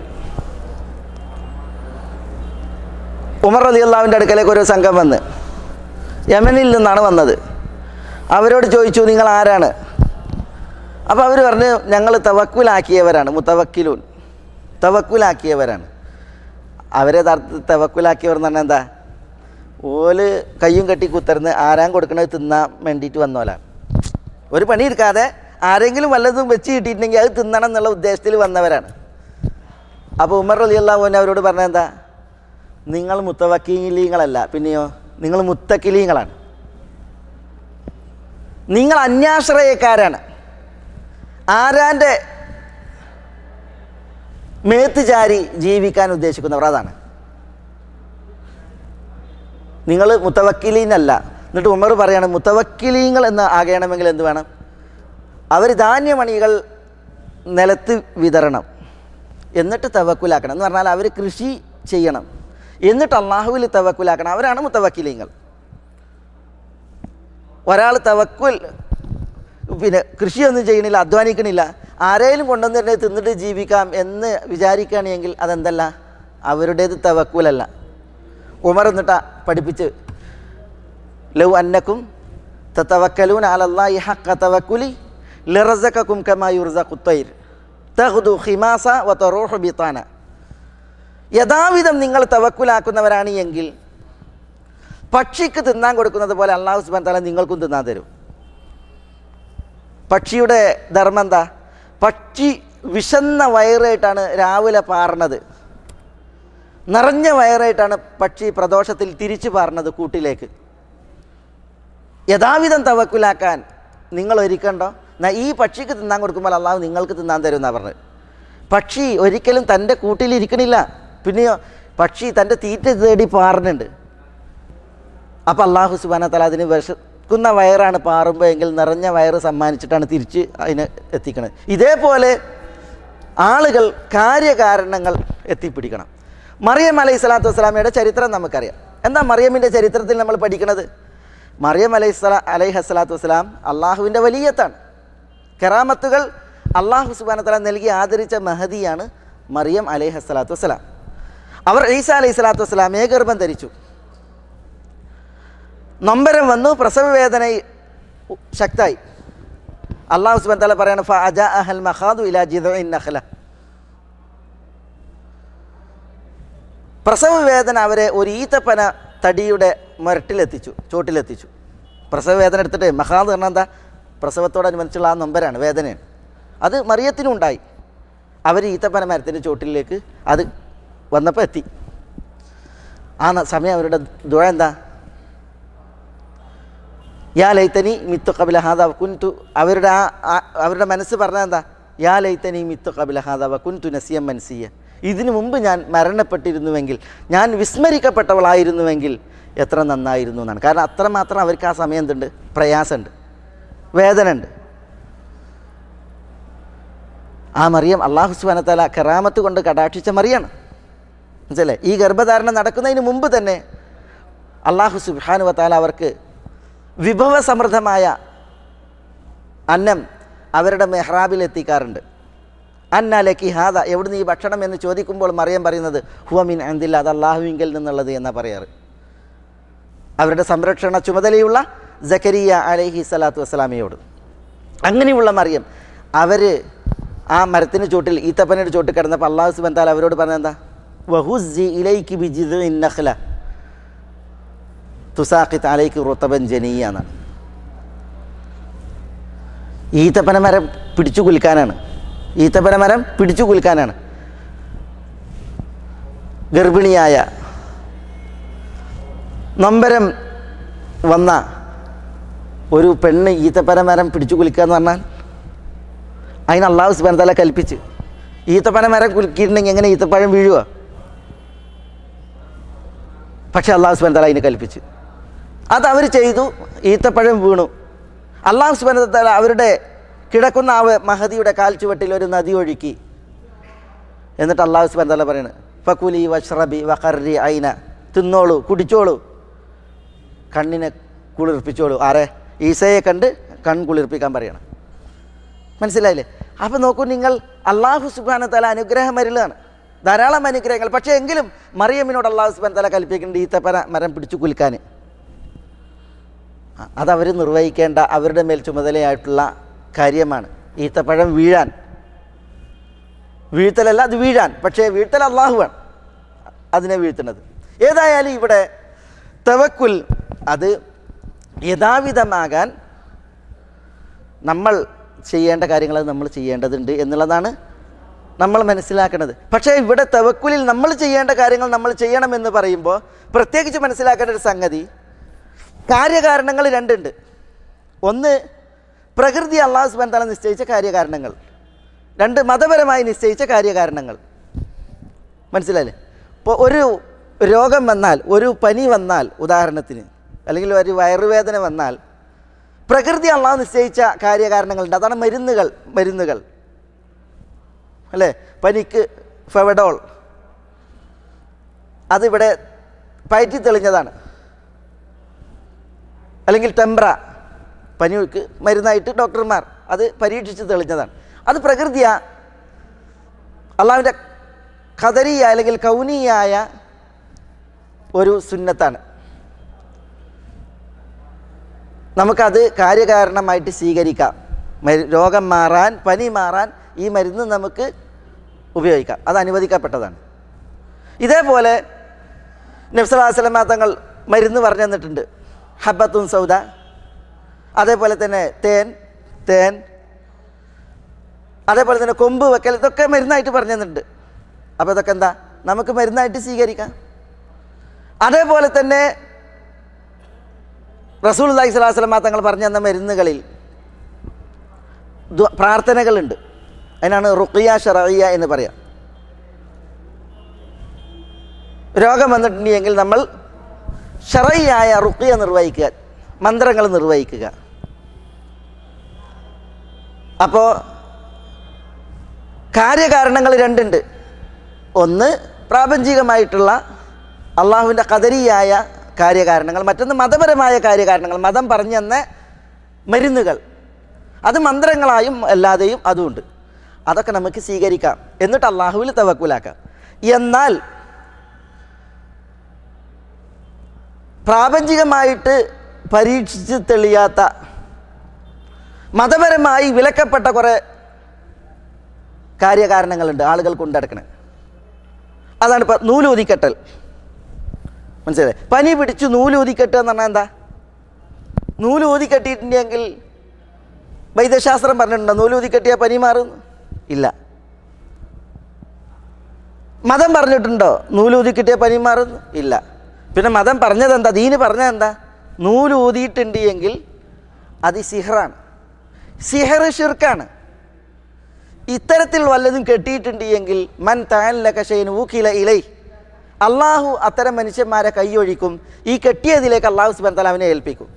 ഉമർ റളിയല്ലാഹുവിൻ്റെ അടുക്കലേക്ക് ഒരു സംഘം വന്ന്, യമനിൽ നിന്നാണ് വന്നത്. അവരോട് ചോദിച്ചു, നിങ്ങൾ ആരാണ്? അപ്പോൾ അവർ പറഞ്ഞു, ഞങ്ങൾ തവക്കുലാക്കിയവരാണ്, മുതവക്കിലൂൻ, തവക്കുലാക്കിയവരാണ്. അവരെ തവക്കുലാക്കിയവർ എന്ന് പറഞ്ഞാൽ എന്താ? ഓല് കയ്യും കെട്ടി കുത്തർന്ന് ആരാൻ കൊടുക്കണത് തിന്നാൻ വേണ്ടിയിട്ട് വന്നോലാണ്. ഒരു പണി എടുക്കാതെ ആരെങ്കിലും വല്ലതും വെച്ച് കിട്ടിയിട്ടുണ്ടെങ്കിൽ അത് തിന്നണം എന്നുള്ള ഉദ്ദേശത്തിൽ വന്നവരാണ്. അപ്പോൾ ഉമർ റളിയല്ലാഹു അൻഹു അവരോട് പറഞ്ഞെന്താ, നിങ്ങൾ മുത്തവക്കീലീങ്ങളല്ല, പിന്നെയോ നിങ്ങൾ മുത്തക്കിലീങ്ങളാണ്, നിങ്ങൾ അന്യാശ്രയക്കാരാണ്, ആരാൻ്റെ മേത്ത് ചാരി ജീവിക്കാൻ ഉദ്ദേശിക്കുന്നവർ. അതാണ് നിങ്ങൾ മുത്തവക്കിലീനല്ല. എന്നിട്ട് ഉമർ പറയാണ്, മുത്തവക്കിലീങ്ങൾ എന്ന് ആകണമെങ്കിൽ എന്ത് വേണം? അവർ ധാന്യമണികൾ നിലത്ത് വിതരണം, എന്നിട്ട് തവക്കുലാക്കണം എന്ന് പറഞ്ഞാൽ അവർ കൃഷി ചെയ്യണം, എന്നിട്ട് അള്ളാഹുവിൽ തവക്കുലാക്കണം. അവരാണ് മുത്തവക്കിലീങ്ങൾ. ഒരാൾ തവക്കുൽ പിന്നെ കൃഷിയൊന്നും ചെയ്യണില്ല, അധ്വാനിക്കണില്ല, ആരെയും കൊണ്ടുവന്നിട്ട് തിന്നിട്ട് ജീവിക്കാം എന്ന് വിചാരിക്കുകയാണെങ്കിൽ അതെന്തല്ല, അവരുടേത് തവക്കുലല്ല. ഉമർ എന്നിട്ടാ പഠിപ്പിച്ച്, ലൗ അന്നക്കും തതവക്കലൂന അലല്ലാഹി ഹഖ്ക തവക്കുലി ലറസഖകും കമാ യുർസഖു ത്വയ്ർ തഗ്ദു ഖിമാസ വതറൂഹു ബിതാന. യഥാവിധം നിങ്ങൾ തവക്കുലാക്കുന്നവരാണ് എങ്കിൽ പക്ഷിക്ക് തിന്നാൻ കൊടുക്കുന്നത് പോലെ അല്ലാഹു സുബ്ഹാനഹു വ തആല നിങ്ങൾക്കും തിന്നാൻ തരും. പക്ഷിയുടെ ധർമ്മം എന്താ? പക്ഷി വിശന്ന വയറായിട്ടാണ് രാവിലെ പാറുന്നത്, നിറഞ്ഞ വയറായിട്ടാണ് പക്ഷി പ്രദോഷത്തിൽ തിരിച്ചു പാറുന്നത് കൂട്ടിലേക്ക്. യഥാവിധം തവക്കുലാക്കാൻ നിങ്ങൾ ഒരുക്കണ്ടോ? എന്നാൽ ഈ പക്ഷിക്ക് തിന്നാൻ കൊടുക്കുമ്പോൾ അള്ളാഹു നിങ്ങൾക്ക് തിന്നാൻ തരും എന്നാണ് പറഞ്ഞത്. പക്ഷി ഒരിക്കലും തൻ്റെ കൂട്ടിലിരിക്കണില്ല, പിന്നെയോ പക്ഷി തൻ്റെ തീറ്റ തേടി പാറുന്നുണ്ട്. അപ്പം അള്ളാഹു സുബ്ഹാനഹു വ തആല അതിന് വിശക്കുന്ന വയറാണ് പാറുമ്പോൾ എങ്കിൽ നിറഞ്ഞ വയറ് സമ്മാനിച്ചിട്ടാണ് തിരിച്ച് അതിനെ എത്തിക്കണത്. ഇതേപോലെ ആളുകൾ കാര്യകാരണങ്ങൾ എത്തിപ്പിടിക്കണം. മറിയം അലൈഹി സ്വലാത്തു വസ്സലാമയുടെ ചരിത്രം നമുക്കറിയാം. എന്താ മറിയമിൻ്റെ ചരിത്രത്തിൽ നമ്മൾ പഠിക്കുന്നത്? മറിയം അലൈഹി സ്വലാ അലൈഹി സ്വലാത്തു വസ്സലാം അള്ളാഹുവിൻ്റെ വലിയത്താണ്. കറാമത്തുകൾ അള്ളാഹു സുബ്ഹാനഹു വ തആല നൽകി ആദരിച്ച മഹദിയാണ് മറിയം അലൈഹി സ്വലാത്തു വസ്സലാം. അവർ ഈസാ അലൈഹി സ്വലാത്തു വസ്സലാമയെ ഗർഭം ധരിച്ചു. നൊമ്പരം വന്നു, പ്രസവവേദന ശക്തായി. അള്ളാഹു സുബ്ഹാനഹു വ തആല പറയാണ്, ഫഅജാഅഹൽ മഖാദു ഇലാ ജിദ്ഇൻ നഖല. പ്രസവവേദന അവരെ ഒരു ഈത്തപ്പന തടിയുടെ മുരട്ടിലെത്തിച്ചു, ചോട്ടിലെത്തിച്ചു. പ്രസവവേദന എടുത്തിട്ട് മഖാദ് പറഞ്ഞാൽ എന്താ? പ്രസവത്തോടനുബന്ധിച്ചുള്ള ആ നൊമ്പരാണ്, വേദനയാണ്. അത് മറിയത്തിനും ഉണ്ടായി. അവർ ഈത്തപ്പന മരത്തിൻ്റെ ചോട്ടിലേക്ക് അത് വന്നപ്പോൾ എത്തി. ആ സമയം അവരുടെ ദുആ എന്താ? യാ ലൈതനി മിത്തു ഖബ്ല ഹാദാ വകുൻതു. അവരുടെ ആ അവരുടെ മനസ്സ് പറഞ്ഞത് എന്താ? യാ ലൈതനി മിത്തു ഖബ്ല ഹാദാ വകുൻതു നസിയം മൻസിയ. ഇതിനു മുമ്പ് ഞാൻ മരണപ്പെട്ടിരുന്നുവെങ്കിൽ, ഞാൻ വിസ്മരിക്കപ്പെട്ടവളായിരുന്നുവെങ്കിൽ എത്ര നന്നായിരുന്നു എന്നാണ്. കാരണം അത്രമാത്രം അവർക്ക് ആ സമയം എന്തുണ്ട്? പ്രയാസമുണ്ട്, വേദന ഉണ്ട്. ആ മറിയം അല്ലാഹു സുബ്ഹാനഹു വ തആല കറാമത്ത് കൊണ്ട് കടാക്ഷിച്ച മറിയാണ്. മനസ്സിലല്ലേ? ഈ ഗർഭധാരണം നടക്കുന്നതിന് മുമ്പ് തന്നെ അല്ലാഹു സുബ്ഹാനഹു വ തആല അവർക്ക് വിഭവസമൃദ്ധമായ അന്നം അവരുടെ മെഹ്റാബിൽ എത്തിക്കാറുണ്ട്. അന്ന ലക്കി ഹാദ, എവിടുന്ന് ഈ ഭക്ഷണം എന്ന് ചോദിക്കുമ്പോൾ മറിയം പറയുന്നത് ഹുവ മിൻ ഇൻദില്ലാ, അത് അള്ളാഹുവിങ്കൽ നിന്നുള്ളത് എന്നാണ് പറയാറ്. അവരുടെ സംരക്ഷണ ചുമതലയുള്ള സക്കരിയ അലൈഹി സ്വലാത്തു വസ്സലാമയോട്. അങ്ങനെയുള്ള മറിയം അവർ ആ മരത്തിന് ചോട്ടിൽ, ഈത്തപ്പനയുടെ ചോട്ടിൽ കിടന്നപ്പോൾ അല്ലാഹു സുബ്ഹാനഹു വ തആല അവരോട് പറഞ്ഞെന്താ? വഹുസ്സി ഇലൈകി ബിജിദ്ഇൻ നഖ്ല തുസാഖിത് അലൈകി റുതബൻ ജനിയ എന്നാണ്. ഈത്തപ്പന മരം പിടിച്ചു കുലുക്കാനാണ്, ഈത്തപ്പന മരം പിടിച്ചു കുലുക്കാനാണ്. ഗർഭിണിയായ നൊമ്പരം വന്ന ഒരു പെണ്ണ് ഈത്തപ്പന മരം പിടിച്ചു കുലുക്കുക എന്ന് പറഞ്ഞാൽ അതിന് അല്ലാഹു സുബ്ഹാനഹു വ തആല കൽപ്പിച്ച്. ഈത്തപ്പന മരം കുലുക്കിയിട്ടുണ്ടെങ്കിൽ എങ്ങനെ ഈത്തപ്പഴം വീഴുക? പക്ഷെ അല്ലാഹു സുബ്ഹാനഹു വ തആല അതിനെ കൽപ്പിച്ച്. അതവർ ചെയ്തു, ഈത്തപ്പഴം വീണു. അല്ലാഹു സുബ്ഹാനഹു വ തആല അവരുടെ കിടക്കുന്ന ആ മഹദിയുടെ കാൽ ചുവട്ടിൽ ഒരു നദി ഒഴുക്കി. എന്നിട്ട് അല്ലാഹു സുബ്ഹാനഹു വ തആല പറയുന്നത് ഫകുലി വഷ്റബി വഖർരി ഐന, തിന്നോളൂ, കുടിച്ചോളൂ, കണ്ണിനെ കുളിർപ്പിച്ചോളൂ. ആരെ? ഈസയെ കണ്ട് കൺ കുളിർപ്പിക്കാൻ പറയണം. മനസ്സിലായില്ലേ? അപ്പം നോക്കൂ നിങ്ങൾ, അല്ലാഹു സുബ്ഹാനഹു വ തആല അനുഗ്രഹം അരുളാണ്, ധാരാളം അനുഗ്രഹങ്ങൾ. പക്ഷേ എങ്കിലും മറിയമ്മിനോട് അല്ലാഹു സുബ്ഹാനഹു വ തആല കൽപ്പിക്കുന്നുണ്ട് ഈത്തപ്പന മരം പിടിച്ചു കുലുക്കാൻ. അതവർ നിർവഹിക്കേണ്ട അവരുടെ മേൽ ചുമതലയായിട്ടുള്ള കാര്യമാണ്. ഈത്തപ്പഴം വീഴാൻ, വീഴ്ത്തലല്ല അത് വീഴാൻ, പക്ഷേ വീഴ്ത്തൽ അള്ളാഹുവാണ് അതിനെ വീഴ്ത്തുന്നത്. ഏതായാലും ഇവിടെ തവക്കുൽ അത് യഥാവിധമാകാൻ നമ്മൾ ചെയ്യേണ്ട കാര്യങ്ങൾ നമ്മൾ ചെയ്യേണ്ടതുണ്ട് എന്നുള്ളതാണ് നമ്മൾ മനസ്സിലാക്കുന്നത്. പക്ഷേ ഇവിടെ തവക്കുലിൽ നമ്മൾ ചെയ്യേണ്ട കാര്യങ്ങൾ നമ്മൾ ചെയ്യണമെന്ന് പറയുമ്പോൾ പ്രത്യേകിച്ച് മനസ്സിലാക്കേണ്ട ഒരു സംഗതി, കാര്യകാരണങ്ങൾ രണ്ടുണ്ട്. ഒന്ന് പ്രകൃതി അല്ലാഹു സുബ്ഹാനഹു വ തആല നിശ്ചയിച്ച കാര്യകാരണങ്ങൾ, രണ്ട് മതപരമായി നിശ്ചയിച്ച കാര്യകാരണങ്ങൾ. മനസ്സിലായില്ലേ? ഇപ്പോൾ ഒരു രോഗം വന്നാൽ, ഒരു പനി വന്നാൽ ഉദാഹരണത്തിന്, അല്ലെങ്കിൽ ഒരു വയറുവേദന വന്നാൽ പ്രകൃതി അല്ലാഹു നിശ്ചയിച്ച കാര്യകാരണങ്ങളുണ്ട്. അതാണ് മരുന്നുകൾ മരുന്നുകൾ അല്ലേ? പനിക്ക് ഫെവഡോൾ, അതിവിടെ പയറ്റി തെളിഞ്ഞതാണ്. അല്ലെങ്കിൽ ടെംബ്ര, പനിക്ക് മരുന്നായിട്ട് ഡോക്ടർമാർ അത് പരീക്ഷിച്ച് തെളിഞ്ഞതാണ്. അത് പ്രകൃതിയാ, അള്ളാഹുവിൻ്റെ ഖദരിയ അല്ലെങ്കിൽ കൗനിയായ ഒരു സുന്നത്താണ്. നമുക്കത് കാര്യകാരണമായിട്ട് സ്വീകരിക്കാം. രോഗം മാറാൻ, പനി മാറാൻ ഈ മരുന്ന് നമുക്ക് ഉപയോഗിക്കാം, അത് അനുവദിക്കപ്പെട്ടതാണ്. ഇതേപോലെ നബി സല്ലല്ലാഹു അലൈഹി വസല്ലം തങ്ങൾ മരുന്ന് പറഞ്ഞു തന്നിട്ടുണ്ട്. ഹബ്ബത്തുൻ സൗദ, അതേപോലെ തന്നെ തേൻ തേൻ അതേപോലെ തന്നെ കൊമ്പ് വെക്കൽ, ഇതൊക്കെ മരുന്നായിട്ട് പറഞ്ഞു തന്നിട്ടുണ്ട്. അപ്പോൾ ഇതൊക്കെ എന്താ, നമുക്ക് മരുന്നായിട്ട് സ്വീകരിക്കാം. അതേപോലെ തന്നെ റസൂലുള്ളാഹി സ്വല്ലല്ലാഹു അലൈഹി വസല്ലം തങ്ങൾ പറഞ്ഞു തന്ന മരുന്നുകളിൽ പ്രാർത്ഥനകളുണ്ട്. അതിനാണ് റുഖിയ ശർഇയ്യ എന്ന് പറയാം. രോഗം വന്നിട്ടുണ്ടെങ്കിൽ നമ്മൾ ശർഇയ്യായ റുഖിയ നിർവഹിക്കുക, മന്ത്രങ്ങൾ നിർവഹിക്കുക. അപ്പോൾ കാര്യകാരണങ്ങൾ രണ്ടുണ്ട്. ഒന്ന് പ്രാപഞ്ചികമായിട്ടുള്ള അള്ളാഹുവിൻ്റെ ഖദരിയായ കാര്യകാരണങ്ങൾ, മറ്റൊന്ന് മതപരമായ കാര്യകാരണങ്ങൾ, മതം പറഞ്ഞെന്ന മരുന്നുകൾ. അത് മന്ത്രങ്ങളായും അല്ലാതെയും അതുമുണ്ട്. അതൊക്കെ നമുക്ക് സ്വീകരിക്കാം, എന്നിട്ട് അള്ളാഹുവിൽ തവക്കുലാക്കാം. എന്നാൽ പ്രാപഞ്ചികമായിട്ട് പരീക്ഷിച്ച് തെളിയാത്ത മതപരമായി വിലക്കപ്പെട്ട കുറേ കാര്യകാരണങ്ങളുണ്ട് ആളുകൾ കൊണ്ടടക്കണേ. അതാണ് ഇപ്പം നൂലൂതിക്കെട്ടൽ. മനസ്സിലായി? പനി പിടിച്ച് നൂലൂതിക്കെട്ടുക എന്ന് പറഞ്ഞാൽ എന്താ? നൂലൂതിക്കെട്ടിയിട്ടുണ്ടെങ്കിൽ വൈദ്യശാസ്ത്രം പറഞ്ഞിട്ടുണ്ടോ നൂലൂതിക്കെട്ടിയാൽ പനി മാറും? ഇല്ല. മതം പറഞ്ഞിട്ടുണ്ടോ നൂലൂതിക്കെട്ടിയാൽ പനി മാറും? ഇല്ല. പിന്നെ മതം പറഞ്ഞതെന്താ, ദീന് പറഞ്ഞതെന്താ? നൂലൂതിയിട്ടുണ്ട് എങ്കിൽ അത് സിഹറാണ്, സിഹർ ഷിർക്കാണ്. ഇത്തരത്തിൽ വല്ലതും കെട്ടിയിട്ടുണ്ട് എങ്കിൽ മൻ തഅല്ലക ശൈഅൻ വൂകില ഇലൈഹി, അള്ളാഹു അത്തരം മനുഷ്യന്മാരെ കൈയൊഴിക്കും, ഈ കെട്ടിയതിലേക്ക് അള്ളാഹു സുബ്ഹാനഹു വ തആല അവനെ ഏൽപ്പിക്കും.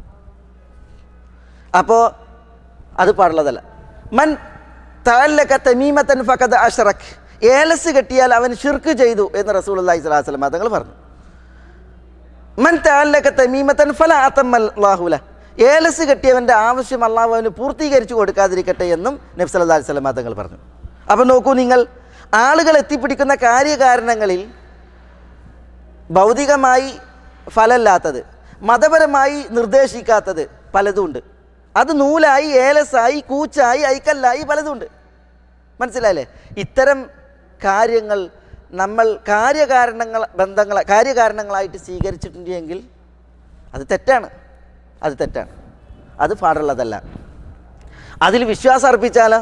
അപ്പോൾ അത് പാടുള്ളതല്ല. മൻ തഅല്ലക തമീമതൻ ഫഖദ് അശ്റക്, ഏലസ് കെട്ടിയാൽ അവൻ ഷിർക്ക് ചെയ്തു എന്ന് റസൂലുള്ളാഹി സ്വല്ലല്ലാഹു അലൈഹി വസല്ലം തങ്ങൾ പറഞ്ഞു. മൻ തഅല്ലക തമീമതൻ ഫലാ അതമല്ലാഹു ലഹു, ഏലസ് കെട്ടിയവൻ്റെ ആവശ്യം അള്ളാഹു അവന് പൂർത്തീകരിച്ചു കൊടുക്കാതിരിക്കട്ടെ എന്നും നബി സല്ലല്ലാഹു അലൈഹി വസല്ലം തങ്ങൾ പറഞ്ഞു. അപ്പം നോക്കൂ നിങ്ങൾ, ആളുകൾ എത്തിപ്പിടിക്കുന്ന കാര്യകാരണങ്ങളിൽ ഭൗതികമായി ഫലമില്ലാത്തത്, മതപരമായി നിർദ്ദേശിക്കാത്തത് പലതുമുണ്ട്. അത് നൂലായി, ഏലസായി, കൂച്ചായി, ഐക്കല്ലായി പലതുമുണ്ട്. മനസ്സിലായില്ലേ? ഇത്തരം കാര്യങ്ങൾ നമ്മൾ കാര്യകാരണങ്ങൾ ബന്ധങ്ങൾ കാര്യകാരണങ്ങളായിട്ട് സ്വീകരിച്ചിട്ടുണ്ടെങ്കിൽ അത് തെറ്റാണ്, അത് തെറ്റാണ്, അത് പാടുള്ളതല്ല. അതിൽ വിശ്വാസം അർപ്പിച്ചാലോ,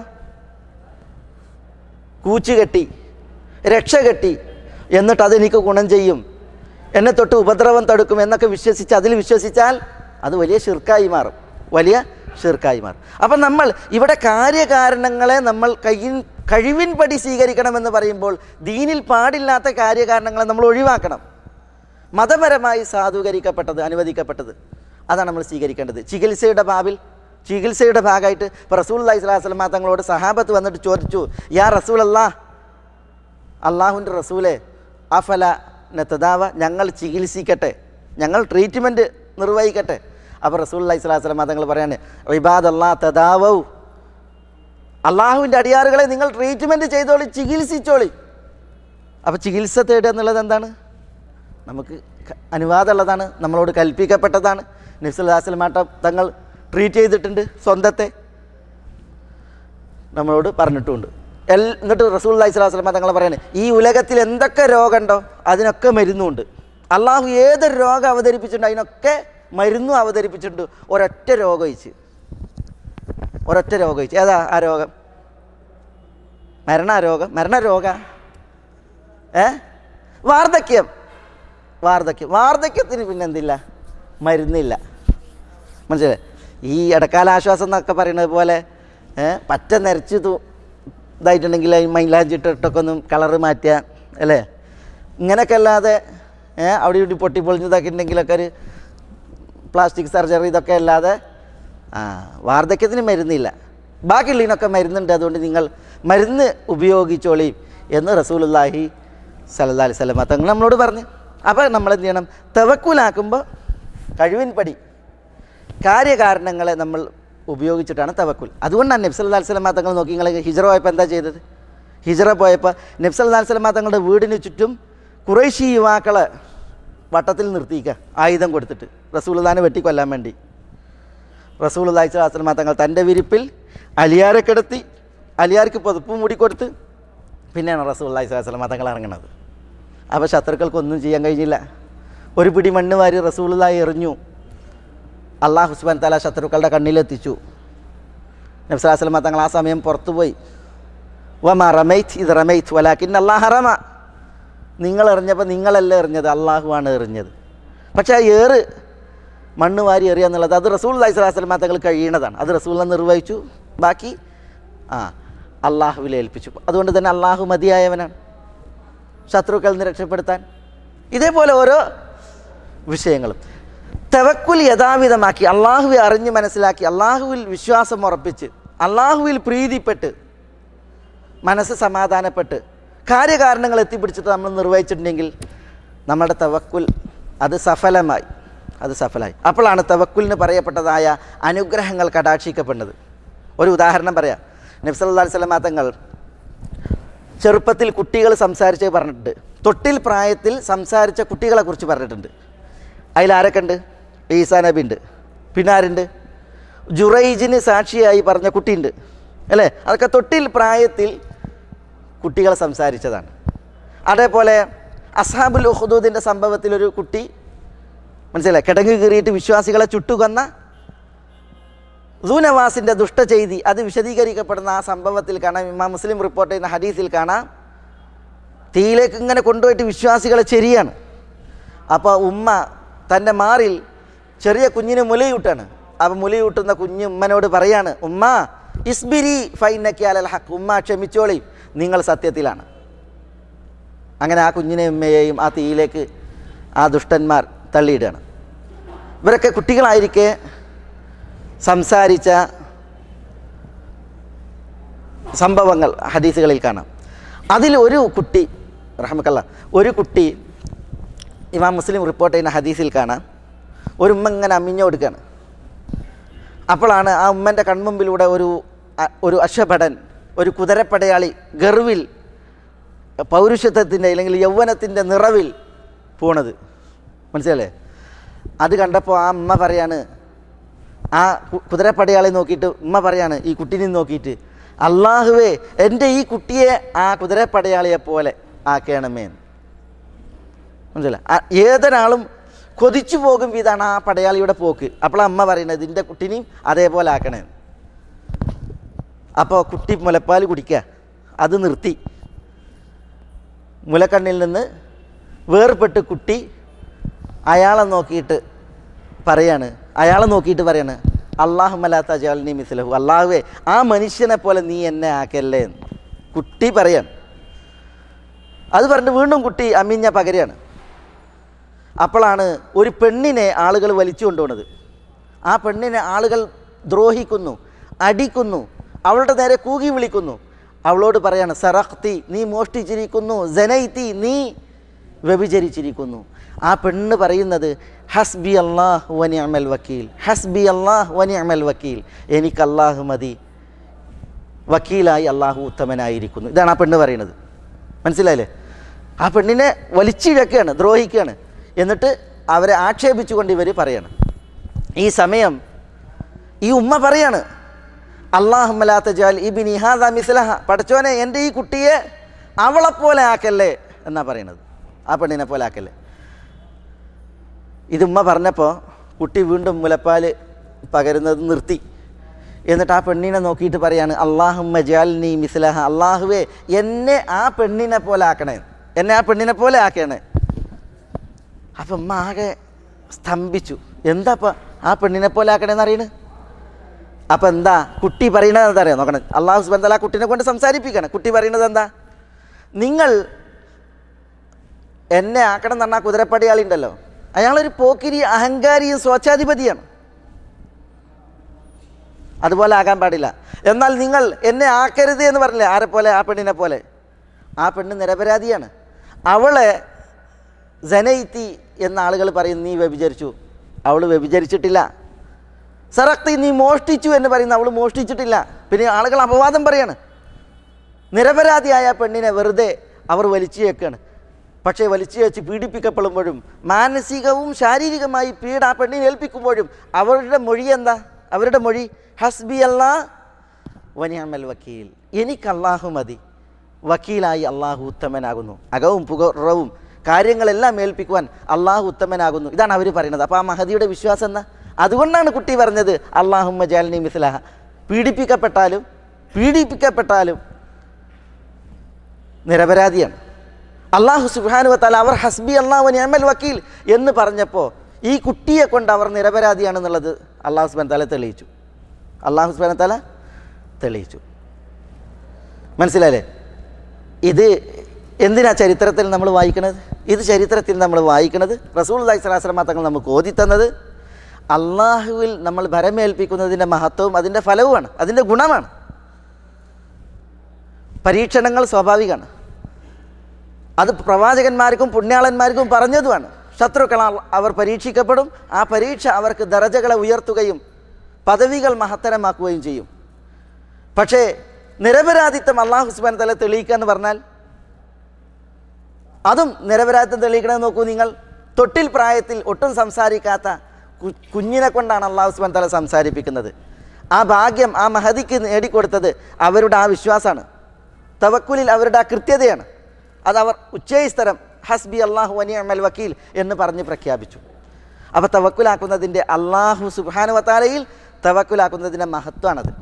കൂച്ചു കെട്ടി രക്ഷ കെട്ടി എന്നിട്ട് അതെനിക്ക് ഗുണം ചെയ്യും, എന്നെ തൊട്ട് ഉപദ്രവം തടുക്കും എന്നൊക്കെ വിശ്വസിച്ച് അതിൽ വിശ്വസിച്ചാൽ അത് വലിയ ഷിർക്കായി മാറും, വലിയ ഷിർക്കായി മാറും. അപ്പം നമ്മൾ ഇവിടെ കാര്യകാരണങ്ങളെ നമ്മൾ കയ്യിൽ കഴിവിൻപടി സ്വീകരിക്കണമെന്ന് പറയുമ്പോൾ ദീനിൽ പാടില്ലാത്ത കാര്യകാരണങ്ങളെ നമ്മൾ ഒഴിവാക്കണം. മതപരമായി സാധൂകരിക്കപ്പെട്ടത്, അനുവദിക്കപ്പെട്ടത്, അതാണ് നമ്മൾ സ്വീകരിക്കേണ്ടത്. ചികിത്സയുടെ ബാബിൽ ചികിത്സയുടെ ഭാഗമായിട്ട് ഇപ്പോൾ റസൂലുള്ളാഹി സ്വല്ലല്ലാഹു അലൈഹി വസല്ലം തങ്ങളോട് സഹാബത്ത് വന്നിട്ട് ചോദിച്ചു, യാ റസൂലല്ലാഹ്, അള്ളാഹുവിൻ്റെ റസൂലെ, അഫല നതദാവ, ഞങ്ങൾ ചികിത്സിക്കട്ടെ, ഞങ്ങൾ ട്രീറ്റ്മെൻറ്റ് നിർവഹിക്കട്ടെ. അപ്പോൾ റസൂലുള്ളാഹി സ്വല്ലല്ലാഹു അലൈഹി വസല്ലം തങ്ങൾ പറയാണ്, ഇബാദല്ലാഹ് തദാവൗ, അള്ളാഹുവിൻ്റെ അടിയാറുകളെ നിങ്ങൾ ട്രീറ്റ്മെൻറ്റ് ചെയ്തോളി, ചികിത്സിച്ചോളി. അപ്പോൾ ചികിത്സ തേടുക എന്നുള്ളത് എന്താണ്? നമുക്ക് അനുവാദമുള്ളതാണ്, നമ്മളോട് കൽപ്പിക്കപ്പെട്ടതാണ്. നബി സല്ലല്ലാഹു അലൈഹി വസല്ലം തങ്ങൾ ട്രീറ്റ് ചെയ്തിട്ടുണ്ട്, സ്വന്തത്തെ നമ്മളോട് പറഞ്ഞിട്ടുമുണ്ട്. എൽ എന്നിട്ട് റസൂലുള്ളാഹി സ്വല്ലല്ലാഹു അലൈഹി വസല്ലം തങ്ങൾ പറയാണ്, ഈ ഉലകത്തിൽ എന്തൊക്കെ രോഗമുണ്ടോ അതിനൊക്കെ മരുന്നുണ്ട്, അള്ളാഹു ഏതൊരു രോഗം അവതരിപ്പിച്ചിട്ടുണ്ട് അതിനൊക്കെ മരുന്നും അവതരിപ്പിച്ചിട്ടുണ്ട്. ഒരൊറ്റ രോഗം ഒഴിച്ച് ഒരൊറ്റ രോഗം ഒഴിച്ച് ഏതാ ആ രോഗം? മരണ രോഗം. മരണരോഗ ഏ വാർദ്ധക്യം. വാർദ്ധക്യം വാർദ്ധക്യത്തിന് പിന്നെന്തില്ല? മരുന്നില്ല. മനസ്സിലായി? ഈ ഇടക്കാലാശ്വാസം എന്നൊക്കെ പറയുന്നത് പോലെ പറ്റ നിരച്ച് തൂ ഇതായിട്ടുണ്ടെങ്കിൽ മൈലാഞ്ചിട്ടിട്ടൊക്കെ ഒന്നും കളറ് മാറ്റുക അല്ലേ, ഇങ്ങനെയൊക്കെ അല്ലാതെ അവിടെ ഇവിടെ പൊട്ടിപ്പൊളിഞ്ഞതാക്കിയിട്ടുണ്ടെങ്കിലൊക്കെ ഒരു പ്ലാസ്റ്റിക് സർജറി ഇതൊക്കെ അല്ലാതെ ആ വാർദ്ധക്യത്തിന് മരുന്നില്ല. ബാക്കിയുള്ളതിനൊക്കെ മരുന്നുണ്ട്. അതുകൊണ്ട് നിങ്ങൾ മരുന്ന് ഉപയോഗിച്ചോളി എന്ന് റസൂലുള്ളാഹി സ്വല്ലല്ലാഹി അലൈഹി വസല്ലം തങ്ങൾ നമ്മളോട് പറഞ്ഞു. അപ്പോൾ നമ്മളെന്ത് ചെയ്യണം? തവക്കുലാക്കുമ്പോൾ കഴിവിൻ പടി കാര്യകാരണങ്ങളെ നമ്മൾ ഉപയോഗിച്ചിട്ടാണ് തവക്കുൽ. അതുകൊണ്ടാണ് നബി സല്ലല്ലാഹി അലൈഹി വസല്ലം തങ്ങൾ നോക്കി, നിങ്ങൾ ഹിജ്റ പോയപ്പോൾ എന്താ ചെയ്തത്? ഹിജ്റ പോയപ്പോൾ നബി സല്ലല്ലാഹി അലൈഹി വസല്ലം തങ്ങളുടെ വീടിന് ചുറ്റും ഖുറൈശി യുവാക്കളെ വട്ടത്തിൽ നിർത്തിയിക്കുക, ആയുധം കൊടുത്തിട്ട് റസൂലുള്ളാഹിനെ വെട്ടിക്കൊല്ലാൻ വേണ്ടി. റസൂലുള്ളാഹി സ്വല്ലല്ലാഹി അലൈഹി വസല്ലം തങ്ങൾ തൻ്റെ വിരിപ്പിൽ അലിയാരെ കിടത്തി, അലിയാർക്ക് പുതപ്പ് മൂടിക്കൊടുത്ത് പിന്നെയാണ് റസൂലുള്ളാഹി സ്വല്ലല്ലാഹി അലൈഹി വസല്ലം തങ്ങൾ ഇറങ്ങുന്നത്. അപ്പോൾ ശത്രുക്കൾക്കൊന്നും ചെയ്യാൻ കഴിഞ്ഞില്ല. ഒരു പിടി മണ്ണ് വാരി റസൂലുള്ളാഹി എറിഞ്ഞു. അല്ലാഹു സുബ്ഹാനഹു വ തആല ശത്രുക്കളുടെ കണ്ണിലെത്തിച്ചു. നബി സല്ലല്ലാഹു അലൈഹി വസല്ലം തങ്ങൾ ആ സമയം പുറത്തുപോയി. വമാ റമൈത് ഇദ് റമൈത് വലാകിൻ അല്ലാഹ റമ. നിങ്ങൾ എറിഞ്ഞപ്പോൾ നിങ്ങളല്ല എറിഞ്ഞത്, അള്ളാഹുവാണ് എറിഞ്ഞത്. പക്ഷേ ആ ഏറ് മണ്ണ് വാരി എറിയുക എന്നുള്ളത് അത് റസൂലുള്ളാഹി സ്വല്ലല്ലാഹി അലൈഹി വസല്ലം തങ്ങൾ കഴിയുന്നതാണ്. അത് റസൂലുള്ളാഹി നിർവഹിച്ചു. ബാക്കി ആ അള്ളാഹുവിൽ ഏൽപ്പിച്ചു. അതുകൊണ്ട് തന്നെ അള്ളാഹു മതിയായവനാണ് ശത്രുക്കളിൽ നിന്ന് രക്ഷപ്പെടുത്താൻ. ഇതേപോലെ ഓരോ വിഷയങ്ങളും തവക്കുൽ യഥാവിധമാക്കി അള്ളാഹുവെ അറിഞ്ഞ് മനസ്സിലാക്കി അള്ളാഹുവിൽ വിശ്വാസം ഉറപ്പിച്ച് അള്ളാഹുവിൽ പ്രീതിപ്പെട്ട് മനസ്സ് സമാധാനപ്പെട്ട് കാര്യകാരണങ്ങൾ എത്തിപ്പിടിച്ചിട്ട് നമ്മൾ നിർവഹിച്ചിട്ടുണ്ടെങ്കിൽ നമ്മുടെ തവക്കുൽ അത് സഫലമായി അത് സഫലമായി അപ്പോഴാണ് തവക്കുലിന് പറയപ്പെട്ടതായ അനുഗ്രഹങ്ങൾ കടാക്ഷിക്കപ്പെടുന്നത്. ഒരു ഉദാഹരണം പറയാം. നബി സല്ലല്ലാഹി അലൈഹി വസല്ലം തങ്ങൾ ചെറുപ്പത്തിൽ കുട്ടികൾ സംസാരിച്ച് പറഞ്ഞിട്ടുണ്ട്. തൊട്ടിൽ പ്രായത്തിൽ സംസാരിച്ച കുട്ടികളെ കുറിച്ച് പറഞ്ഞിട്ടുണ്ട്. അതിലാരൊക്കെ ഉണ്ട്? ഈസാ നബി ഉണ്ട്. പിന്നെ ആരുണ്ട്? ജുറൈജിന് സാക്ഷിയായി പറഞ്ഞ കുട്ടിയുണ്ട് അല്ലേ. അതൊക്കെ തൊട്ടിൽ പ്രായത്തിൽ കുട്ടികൾ സംസാരിച്ചതാണ്. അതേപോലെ അസ്ഹാബുൽ ഉഖ്ദൂദിൻ്റെ സംഭവത്തിലൊരു കുട്ടി മനസ്സിലായി കിടങ്ങ് കീറിയിട്ട് വിശ്വാസികളെ ചുട്ടുകൊന്ന ദൂനവാസിൻ്റെ ദുഷ്ട ചെയ്തി അത് വിശദീകരിക്കപ്പെടുന്ന ആ സംഭവത്തിൽ കാണാം. ഇമാം മുസ്ലിം റിപ്പോർട്ട് ചെയ്യുന്ന ഹദീസിൽ കാണാം, തീയിലേക്ക് ഇങ്ങനെ കൊണ്ടുപോയിട്ട് വിശ്വാസികളെ ചെരിയാണ്. അപ്പോൾ ഉമ്മ തൻ്റെ മാറിൽ ചെറിയ കുഞ്ഞിന് മുലയൂട്ടാണ്. അപ്പോൾ മുലയൂട്ടുന്ന കുഞ്ഞ് ഉമ്മനോട് പറയാണ്, ഉമ്മ ഇസ്ബിരി ഫൈനക്കി അലൽ ഹഖ്, ഉമ്മ ക്ഷമിച്ചോളി, നിങ്ങൾ സത്യത്തിലാണ്. അങ്ങനെ ആ കുഞ്ഞിനെ ഉമ്മയെയും ആ തീയിലേക്ക് ആ ദുഷ്ടന്മാർ തള്ളിയിടുകയാണ്. ഇവരൊക്കെ കുട്ടികളായിരിക്കെ സംസാരിച്ച സംഭവങ്ങൾ ഹദീസുകളിൽ കാണാം. അതിൽ ഒരു കുട്ടി റഹ്മക്കല്ലാ ഒരു കുട്ടി ഇമാം മുസ്ലിം റിപ്പോർട്ട് ചെയ്യുന്ന ഹദീസിൽ കാണാം, ഒരു ഉമ്മ ഇങ്ങനെ അമ്മിഞ്ഞ കൊടുക്കുകയാണ്. അപ്പോഴാണ് ആ ഉമ്മൻ്റെ കൺമുമ്പിലൂടെ ഒരു ഒരു അശ്വഭടൻ, ഒരു കുതിരപ്പടയാളി ഗർവിൽ പൗരുഷത്വത്തിൻ്റെ അല്ലെങ്കിൽ യൗവനത്തിൻ്റെ നിറവിൽ പോണത് മനസ്സിലല്ലേ. അത് കണ്ടപ്പോൾ ആ ഉമ്മ പറയാണ്, ആ കുതിരപ്പടയാളി നോക്കിയിട്ട് ഉമ്മ പറയാണ് ഈ കുട്ടീനെ നോക്കിയിട്ട്, അള്ളാഹുവേ എൻ്റെ ഈ കുട്ടിയെ ആ കുതിരപ്പടയാളിയെ പോലെ ആക്കണമേ. മനസ്സിലായി? ഏതൊരാളും കൊതിച്ചു പോകും ഇതാണ് ആ പടയാളിയുടെ പോക്ക്. അപ്പോൾ അമ്മ പറയുന്നത് ഇതിൻ്റെ കുട്ടീനെയും അതേപോലെ ആക്കണേ. അപ്പോൾ കുട്ടി മുലപ്പാൽ കുടിക്കുക, അത് നിർത്തി. മുലക്കണ്ണിൽ നിന്ന് വേർപെട്ട് കുട്ടി അയാളെ നോക്കിയിട്ട് പറയാണ് അയാളെ നോക്കിയിട്ട് പറയാണ് അല്ലാഹുമ്മ ലാ തജഅൽനി മിസ്ലഹു, അള്ളാഹുവേ ആ മനുഷ്യനെ പോലെ നീ എന്നെ ആക്കല്ലേ എന്ന് കുട്ടി പറയാണ്. അത് പറഞ്ഞിട്ട് വീണ്ടും കുട്ടി അമ്മിഞ്ഞ പകരയാണ്. അപ്പോഴാണ് ഒരു പെണ്ണിനെ ആളുകൾ വലിച്ചു കൊണ്ടുപോകുന്നത്. ആ പെണ്ണിനെ ആളുകൾ ദ്രോഹിക്കുന്നു, അടിക്കുന്നു, അവളുടെ നേരെ കൂകി വിളിക്കുന്നു. അവളോട് പറയാണ് സറഖ്തി, നീ മോഷ്ടിച്ചിരിക്കുന്നു, സനൈതി, നീ വ്യഭിചരിച്ചിരിക്കുന്നു. ആ പെണ്ണ് പറയുന്നത് ഹസ്ബി അല്ലാഹ് വ നിഅമൽ വക്കീൽ, ഹസ്ബി അല്ലാഹ് വ നിഅമൽ വക്കീൽ, എനിക്ക് അല്ലാഹു മതി, വക്കീലായി അള്ളാഹു ഉത്തമനായിരിക്കുന്നു. ഇതാണ് ആ പെണ്ണ് പറയുന്നത്. മനസ്സിലായില്ലേ? ആ പെണ്ണിനെ വലിച്ചിഴക്കുകയാണ്, ദ്രോഹിക്കുകയാണ്. എന്നിട്ട് അവരെ ആക്ഷേപിച്ചുകൊണ്ട് ഇവർ പറയാണ്. ഈ സമയം ഈ ഉമ്മ പറയാണ് അല്ലാഹുമ്മ ലാ തജഅൽ ഇബ്നി ഹാദാ മിസ്ലഹ, പടച്ചോനെ എൻ്റെ ഈ കുട്ടിയെ അവളെപ്പോലെ ആക്കല്ലേ എന്നാ പറയണത്. ആ പെണ്ണിനെ പോലെ ആക്കല്ലേ. ഇതുമ്മ പറഞ്ഞപ്പോൾ കുട്ടി വീണ്ടും മുലപ്പാൽ പകരുന്നത് നിർത്തി. എന്നിട്ട് ആ പെണ്ണിനെ നോക്കിയിട്ട് പറയാണ്, അല്ലാഹുമ്മ ജഅൽനി മിസ്ലഹ, അള്ളാഹുവേ എന്നെ ആ പെണ്ണിനെ പോലെ ആക്കണേ, എന്നെ ആ പെണ്ണിനെ പോലെ ആക്കണേ. അപ്പം ഉമ്മ ആകെ സ്തംഭിച്ചു. എന്താ അപ്പം ആ പെണ്ണിനെ പോലെ ആക്കണേന്ന് അറിയണ്? അപ്പം എന്താ കുട്ടി പറയണത് എന്താ അറിയാം നോക്കണം. അള്ളാഹു സുബ്ഹാനഹു വ തആല കുട്ടീനെ കൊണ്ട് സംസാരിപ്പിക്കണം. കുട്ടി പറയണത് എന്താ? നിങ്ങൾ എന്നെ ആക്കണം എന്ന് പറഞ്ഞാൽ കുതിരപ്പടയാളിയുണ്ടല്ലോ, അയാളൊരു പോക്കിരി, അഹങ്കാരിയും സ്വേച്ഛാധിപതിയാണ്. അതുപോലെ ആകാൻ പാടില്ല. എന്നാൽ നിങ്ങൾ എന്നെ ആക്കരുത് എന്ന് പറഞ്ഞില്ലേ, ആരെ പോലെ? ആ പെണ്ണിനെ പോലെ. ആ പെണ്ണ് നിരപരാധിയാണ്. അവളെ സനൈത്തി എന്ന ആളുകൾ പറയും നീ വ്യഭിചരിച്ചു, അവൾ വ്യഭിചരിച്ചിട്ടില്ല. സറക്തി നീ മോഷ്ടിച്ചു എന്ന് പറയുന്ന അവൾ മോഷ്ടിച്ചിട്ടില്ല. പിന്നെ ആളുകൾ അപവാദം പറയാണ്. നിരപരാധിയായ പെണ്ണിനെ വെറുതെ അവർ വലിച്ചു വെക്കുകയാണ്. പക്ഷേ വലിച്ചു വെച്ച് പീഡിപ്പിക്കപ്പെടുമ്പോഴും മാനസികവും ശാരീരികമായി പീഡ ആ പെണ്ണിനെ ഏൽപ്പിക്കുമ്പോഴും അവരുടെ മൊഴി എന്താ? അവരുടെ മൊഴി ഹസ്ബി അല്ലാ വനിഅമൽ വക്കീൽ, എനിക്ക് അള്ളാഹു മതി, വക്കീലായി അള്ളാഹു ഉത്തമനാകുന്നു, അകവും പുറവും കാര്യങ്ങളെല്ലാം ഏൽപ്പിക്കുവാൻ അള്ളാഹു ഉത്തമനാകുന്നു. ഇതാണ് അവർ പറയുന്നത്. അപ്പോൾ ആ മഹദിയുടെ വിശ്വാസം എന്നാ? അതുകൊണ്ടാണ് കുട്ടി പറഞ്ഞത് അല്ലാഹുമ്മ ജഅൽനി മിസ്ലഹ. പീഡിപ്പിക്കപ്പെട്ടാലും പീഡിപ്പിക്കപ്പെട്ടാലും നിരപരാധിയാണ്. അള്ളാഹു സുബ്ഹാനഹു വ തആല അവർ ഹസ്ബി അല്ലാഹു വനിഅമൽ വക്കീൽ എന്ന് പറഞ്ഞപ്പോൾ ഈ കുട്ടിയെ കൊണ്ട് അവർ നിരപരാധിയാണെന്നുള്ളത് അള്ളാഹു സുബ്ഹാനഹു വ തആല തെളിയിച്ചു. അള്ളാഹു സുബ്ഹാനഹു വ തആല തെളിയിച്ചു. മനസ്സിലായില്ലേ? ഇത് എന്തിനാ ചരിത്രത്തിൽ നമ്മൾ വായിക്കണത്? ഇത് ചരിത്രത്തിൽ നമ്മൾ വായിക്കണത് റസൂലുള്ളാഹി സ്വല്ലല്ലാഹു അലൈഹി വസല്ലം തങ്ങൾ നമുക്ക് ഓതിത്തന്നത് അള്ളാഹുവിൽ നമ്മൾ ഭരമേൽപ്പിക്കുന്നതിൻ്റെ മഹത്വവും അതിൻ്റെ ഫലവുമാണ്, അതിൻ്റെ ഗുണമാണ്. പരീക്ഷണങ്ങൾ സ്വാഭാവികമാണ്. അത് പ്രവാചകന്മാർക്കും പുണ്യാളന്മാർക്കും പറഞ്ഞതുമാണ്. ശത്രുക്കളാൽ അവർ പരീക്ഷിക്കപ്പെടും. ആ പരീക്ഷ അവർക്ക് ദറജകളെ ഉയർത്തുകയും പദവികൾ മഹത്തരമാക്കുകയും ചെയ്യും. പക്ഷേ നിരപരാധിത്വം അള്ളാഹു സുബ്ഹാനഹു വ തആല തെളിയിക്കുക എന്ന് പറഞ്ഞാൽ അതും നിരപരാധിത്വം തെളിയിക്കണമെന്ന് നോക്കൂ നിങ്ങൾ. തൊട്ടിൽ പ്രായത്തിൽ ഒട്ടും സംസാരിക്കാത്ത കുഞ്ഞിനെ കൊണ്ടാണ് അള്ളാഹു സുബ്ഹാനഹു വ തആല സംസാരിപ്പിക്കുന്നത്. ആ ഭാഗ്യം ആ മഹദിക്ക് നേടിക്കൊടുത്തത് അവരുടെ ആ വിശ്വാസമാണ്, തവക്കുലിൽ അവരുടെ ആ കൃത്യതയാണ്. അതവർ ഉച്ചയിസ്തരം ഹസ്ബി അല്ലാഹു വനിഅമൽ വക്കീൽ എന്ന് പറഞ്ഞ് പ്രഖ്യാപിച്ചു. അപ്പോൾ തവക്കുലാക്കുന്നതിൻ്റെ അള്ളാഹു സുബ്ഹാനഹു വ തആലയിൽ തവക്കുലാക്കുന്നതിൻ്റെ മഹത്വമാണത്.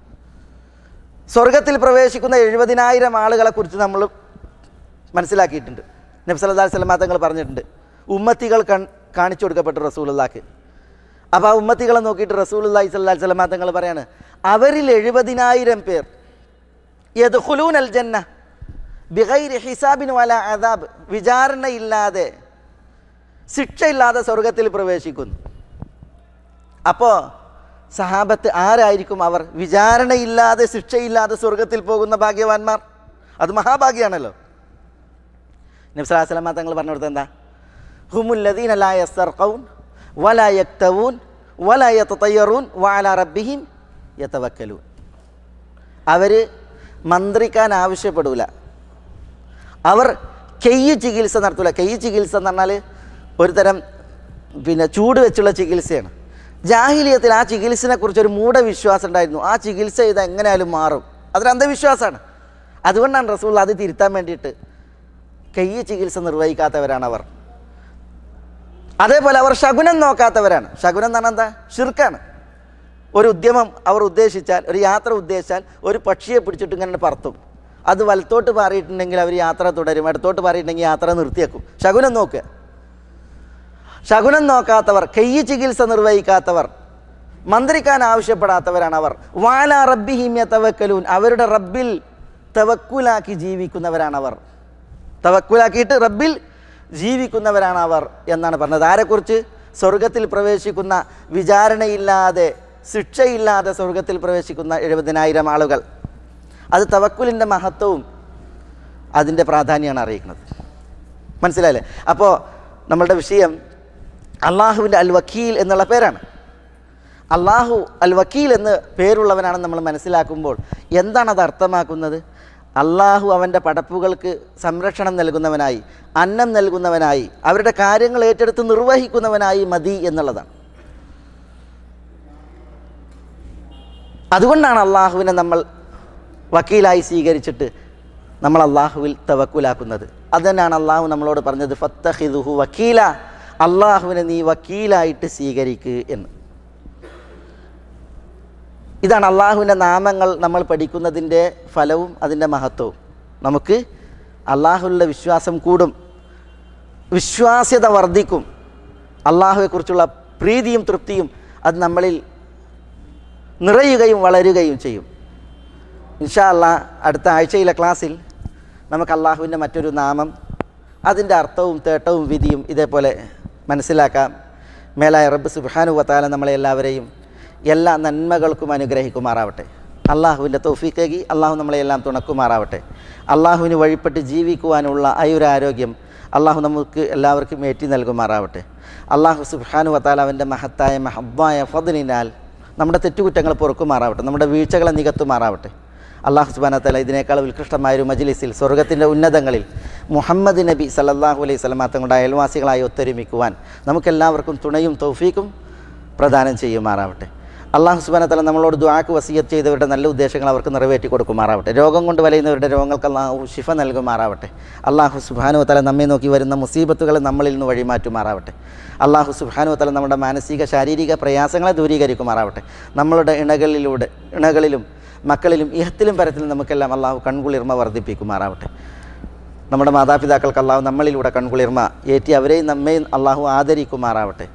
സ്വർഗത്തിൽ പ്രവേശിക്കുന്ന എഴുപതിനായിരം ആളുകളെ കുറിച്ച് നമ്മൾ മനസ്സിലാക്കിയിട്ടുണ്ട്. നബി സല്ലല്ലാഹു അലൈഹി വസല്ലം തങ്ങൾ പറഞ്ഞിട്ടുണ്ട്, ഉമ്മത്തികൾ കൺ കാണിച്ചു കൊടുക്കപ്പെട്ടു റസൂലുള്ളാഹിക്ക്. അപ്പോൾ ആ ഉമ്മത്തികളെ നോക്കിയിട്ട് റസൂലുള്ളാഹി സ്വല്ലല്ലാഹു അലൈഹി വസല്ലം തങ്ങൾ പറയാണ്, അവരിൽ എഴുപതിനായിരം പേർ യദ്ഖുലൂനൽ ജന്ന ബിഗൈരി ഹിസാബിൻ വലാ അദാബ്, വിചാരണയില്ലാതെ ശിക്ഷയില്ലാതെ സ്വർഗത്തിൽ പ്രവേശിക്കുന്നു. അപ്പോൾ സഹാബത്ത് ആരായിരിക്കും അവർ? വിചാരണയില്ലാതെ ശിക്ഷയില്ലാതെ സ്വർഗത്തിൽ പോകുന്ന ഭാഗ്യവാന്മാർ. അത് മഹാഭാഗ്യമാണല്ലോ. നബി സല്ലല്ലാഹു അലൈഹി വസല്ലം തങ്ങൾ പറഞ്ഞു കൊടുത്തത് എന്താ? ഹുമുല്ലദീന ലാ യസ്തർഖൂൻ വലാ യക്തവൂൻ വലാ യതതയ്യറൂൻ വഅലാ റബ്ബിഹിം യതവക്കലൂൻ. അവർ മന്ത്രിക്കാൻ ആവശ്യപ്പെടൂല, അവർ കെയ്യ് ചികിത്സ നടത്തൂല. കെയ്യ് ചികിത്സ എന്ന് പറഞ്ഞാൽ ഒരു തരം പിന്നെ ചൂട് വെച്ചുള്ള ചികിത്സയാണ്. ജാഹിലിയത്തിൽ ആ ചികിത്സയെ കുറിച്ചൊരു മൂഢവിശ്വാസം ഉണ്ടായിരുന്നു. ആ ചികിത്സ ചെയ്ത് എങ്ങനെയാലും മാറും, അതൊരു അന്ധവിശ്വാസമാണ്. അതുകൊണ്ടാണ് റസൂൽ അത് തിരുത്താൻ വേണ്ടിയിട്ട് കെയ്യ് ചികിത്സ നിർവഹിക്കാത്തവരാണ് അവർ. അതേപോലെ അവർ ശകുനം നോക്കാത്തവരാണ്. ശകുനം എന്ന് പറഞ്ഞാൽ എന്താ? ഷിർക്കാണ്. ഒരു ഉദ്യമം അവർ ഉദ്ദേശിച്ചാൽ, ഒരു യാത്ര ഉദ്ദേശിച്ചാൽ ഒരു പക്ഷിയെ പിടിച്ചിട്ട് ഇങ്ങനെ പറത്തും. അത് വലത്തോട്ട് പാറിയിട്ടുണ്ടെങ്കിൽ അവർ യാത്ര തുടരും, ഇടത്തോട്ട് പാറിയിട്ടുണ്ടെങ്കിൽ യാത്ര നിർത്തിയേക്കും. ശകുനം നോക്കുക. ശകുനം നോക്കാത്തവർ, കെയ്യ് ചികിത്സ നിർവഹിക്കാത്തവർ, മന്ത്രിക്കാൻ ആവശ്യപ്പെടാത്തവരാണ് അവർ. വഅലാ റബ്ബിഹിം യതവക്കലൂൻ, അവരുടെ റബ്ബിൽ തവക്കുലാക്കി ജീവിക്കുന്നവരാണ് അവർ. തവക്കുലാക്കിയിട്ട് റബ്ബിൽ ജീവിക്കുന്നവരാണ് അവർ എന്നാണ് പറഞ്ഞത്. ആരെക്കുറിച്ച്? സ്വർഗത്തിൽ പ്രവേശിക്കുന്ന, വിചാരണയില്ലാതെ ശിക്ഷയില്ലാതെ സ്വർഗത്തിൽ പ്രവേശിക്കുന്ന എഴുപതിനായിരം ആളുകൾ. അത് തവക്കുലിൻ്റെ മഹത്വവും അതിൻ്റെ പ്രാധാന്യമാണ് അറിയിക്കുന്നത്. മനസ്സിലായില്ലേ? അപ്പോൾ നമ്മളുടെ വിഷയം അള്ളാഹുവിൻ്റെ അൽ വക്കീൽ എന്നുള്ള പേരാണ്. അള്ളാഹു അൽ വക്കീൽ എന്ന് പേരുള്ളവനാണെന്ന് നമ്മൾ മനസ്സിലാക്കുമ്പോൾ എന്താണ് അത് അർത്ഥമാക്കുന്നത്? അള്ളാഹു അവൻ്റെ പടപ്പുകൾക്ക് സംരക്ഷണം നൽകുന്നവനായി, അന്നം നൽകുന്നവനായി, അവരുടെ കാര്യങ്ങൾ ഏറ്റെടുത്ത് നിർവഹിക്കുന്നവനായി മതി എന്നുള്ളതാണ്. അതുകൊണ്ടാണ് അള്ളാഹുവിനെ നമ്മൾ വക്കീലായി സ്വീകരിച്ചിട്ട് നമ്മൾ അള്ളാഹുവിൽ തവക്കുലാക്കുന്നത്. അത് തന്നെയാണ് അള്ളാഹു നമ്മളോട് പറഞ്ഞത്, ഫത്തഖിദുഹു വക്കീല, അള്ളാഹുവിനെ നീ വക്കീലായിട്ട് സ്വീകരിക്കുക എന്ന്. ഇതാണ് അള്ളാഹുവിൻ്റെ നാമങ്ങൾ നമ്മൾ പഠിക്കുന്നതിൻ്റെ ഫലവും അതിൻ്റെ മഹത്വവും. നമുക്ക് അള്ളാഹുവിലുള്ള വിശ്വാസം കൂടും, വിശ്വാസ്യത വർദ്ധിക്കും, അള്ളാഹുവെക്കുറിച്ചുള്ള പ്രീതിയും തൃപ്തിയും അത് നമ്മളിൽ നിറയുകയും വളരുകയും ചെയ്യും. ഇൻഷാ അല്ലാഹ് അടുത്ത ആഴ്ചയിലെ ക്ലാസ്സിൽ നമുക്ക് അള്ളാഹുവിൻ്റെ മറ്റൊരു നാമം, അതിൻ്റെ അർത്ഥവും തേട്ടവും വിധിയും ഇതേപോലെ മനസ്സിലാക്കാം. മേലായ റബ്ബ് സുബ്ഹാനഹു വ തആല നമ്മളെ എല്ലാവരെയും എല്ലാ നന്മകൾക്കും അനുഗ്രഹിക്കുമാറാവട്ടെ. അള്ളാഹുവിൻ്റെ തൗഫീഖേകി അള്ളാഹു നമ്മളെല്ലാം തുണക്കുമാറാവട്ടെ. അള്ളാഹുവിന് വഴിപ്പെട്ട് ജീവിക്കുവാനുള്ള ആയുരാരോഗ്യം അള്ളാഹു നമുക്ക് എല്ലാവർക്കും ഏറ്റി നൽകുമാറാവട്ടെ. അള്ളാഹു സുബ്ഹാനഹു വ തആല അവൻ്റെ മഹത്തായ മഹബ്ബായ ഫദ്ലിനാൽ നമ്മുടെ തെറ്റുകുറ്റങ്ങൾ പൊറുക്കുമാറാവട്ടെ, നമ്മുടെ വീഴ്ചകളെ നികത്തുമാറാവട്ടെ. അള്ളാഹു സുബ്ഹാനഹു വ തആല ഇതിനേക്കാൾ ഉത്കൃഷ്ടമായൊരു മജ്ലിസിൽ സ്വർഗ്ഗത്തിൻ്റെ ഉന്നതങ്ങളിൽ മുഹമ്മദ് നബി സല്ലല്ലാഹു അലൈഹി വസല്ലം തങ്ങളുടെ അയൽവാസികളായി ഒത്തൊരുമിക്കുവാൻ നമുക്കെല്ലാവർക്കും തുണയും തൗഫീഖും പ്രദാനം ചെയ്യുമാറാവട്ടെ. അള്ളാഹു സുബ്ഹാനഹു വ തആല നമ്മളോട് ദുആക്ക് വസിയത്ത് ചെയ്തവരുടെ നല്ല ഉദ്ദേശങ്ങൾ അവർക്ക് നിറവേറ്റി കൊടുക്കുമാറാവട്ടെ. രോഗം കൊണ്ട് വലയുന്നവരുടെ രോഗങ്ങൾക്ക് അള്ളാഹു ശിഫ നൽകുമാറാവട്ടെ. അള്ളാഹു സുബ്ഹാനഹു വ തആല നമ്മെ നോക്കി വരുന്ന മുസീബത്തുകളെ നമ്മളിൽ നിന്ന് വഴിമാറ്റുമാറാവട്ടെ. അള്ളാഹു സുബ്ഹാനഹു വ തആല നമ്മുടെ മാനസിക ശാരീരിക പ്രയാസങ്ങളെ ദൂരീകരിക്കുമാറാവട്ടെ. നമ്മളുടെ ഇണകളിലൂടെ ഇണകളിലും മക്കളിലും ഇഹത്തിലും പരത്തിലും നമുക്കെല്ലാം അള്ളാഹു കൺകുളിർമ വർദ്ധിപ്പിക്കുമാറാവട്ടെ. നമ്മുടെ മാതാപിതാക്കൾക്ക് അള്ളാഹു നമ്മളിലൂടെ കൺകുളിർമ ഏറ്റി അവരെയും നമ്മയും അള്ളാഹു ആദരിക്കുമാറാവട്ടെ.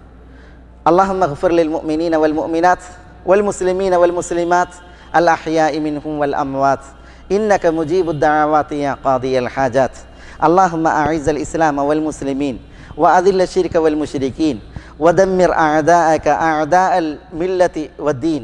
اللهم اغفر للمؤمنين والمؤمنات والمسلمين والمسلمات الأحياء منهم والأموات إنك مجيب الدعوات يا قاضي الحاجات. اللهم أعز الإسلام والمسلمين وأذل الشرك والمشركين ودمر أعداءك أعداء الملة والدين.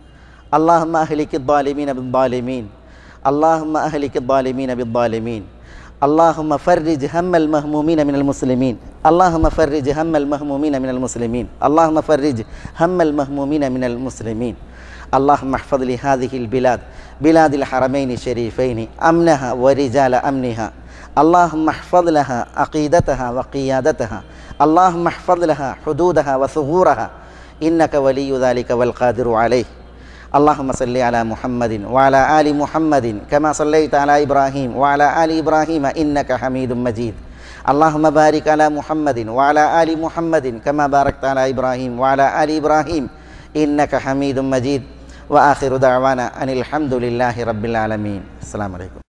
اللهم أهلك الظالمين بالظالمين. اللهم أهلك الظالمين بالظالمين. اللهم فرج هم المهمومين من المسلمين. اللهم فرج هم المهمومين من المسلمين. اللهم فرج هم المهمومين من المسلمين. اللهم احفظ لهذه البلاد بلاد الحرمين الشريفين أمنها ورجال أمنها. اللهم احفظ لها عقيدتها وقيادتها. اللهم احفظ لها حدودها وثغورها إنك ولي ذلك والقادر عليه. اللهم صل على محمد وعلى آل محمد كما صليت على إبراهيم وعلى آل إبراهيم إنك حميد مجيد. اللهم بارك على محمد وعلى آل محمد كما باركت على إبراهيم وعلى آل إبراهيم إنك حميد مجيد. وآخر دعوانا أن الحمد لله رب العالمين. السلام عليكم.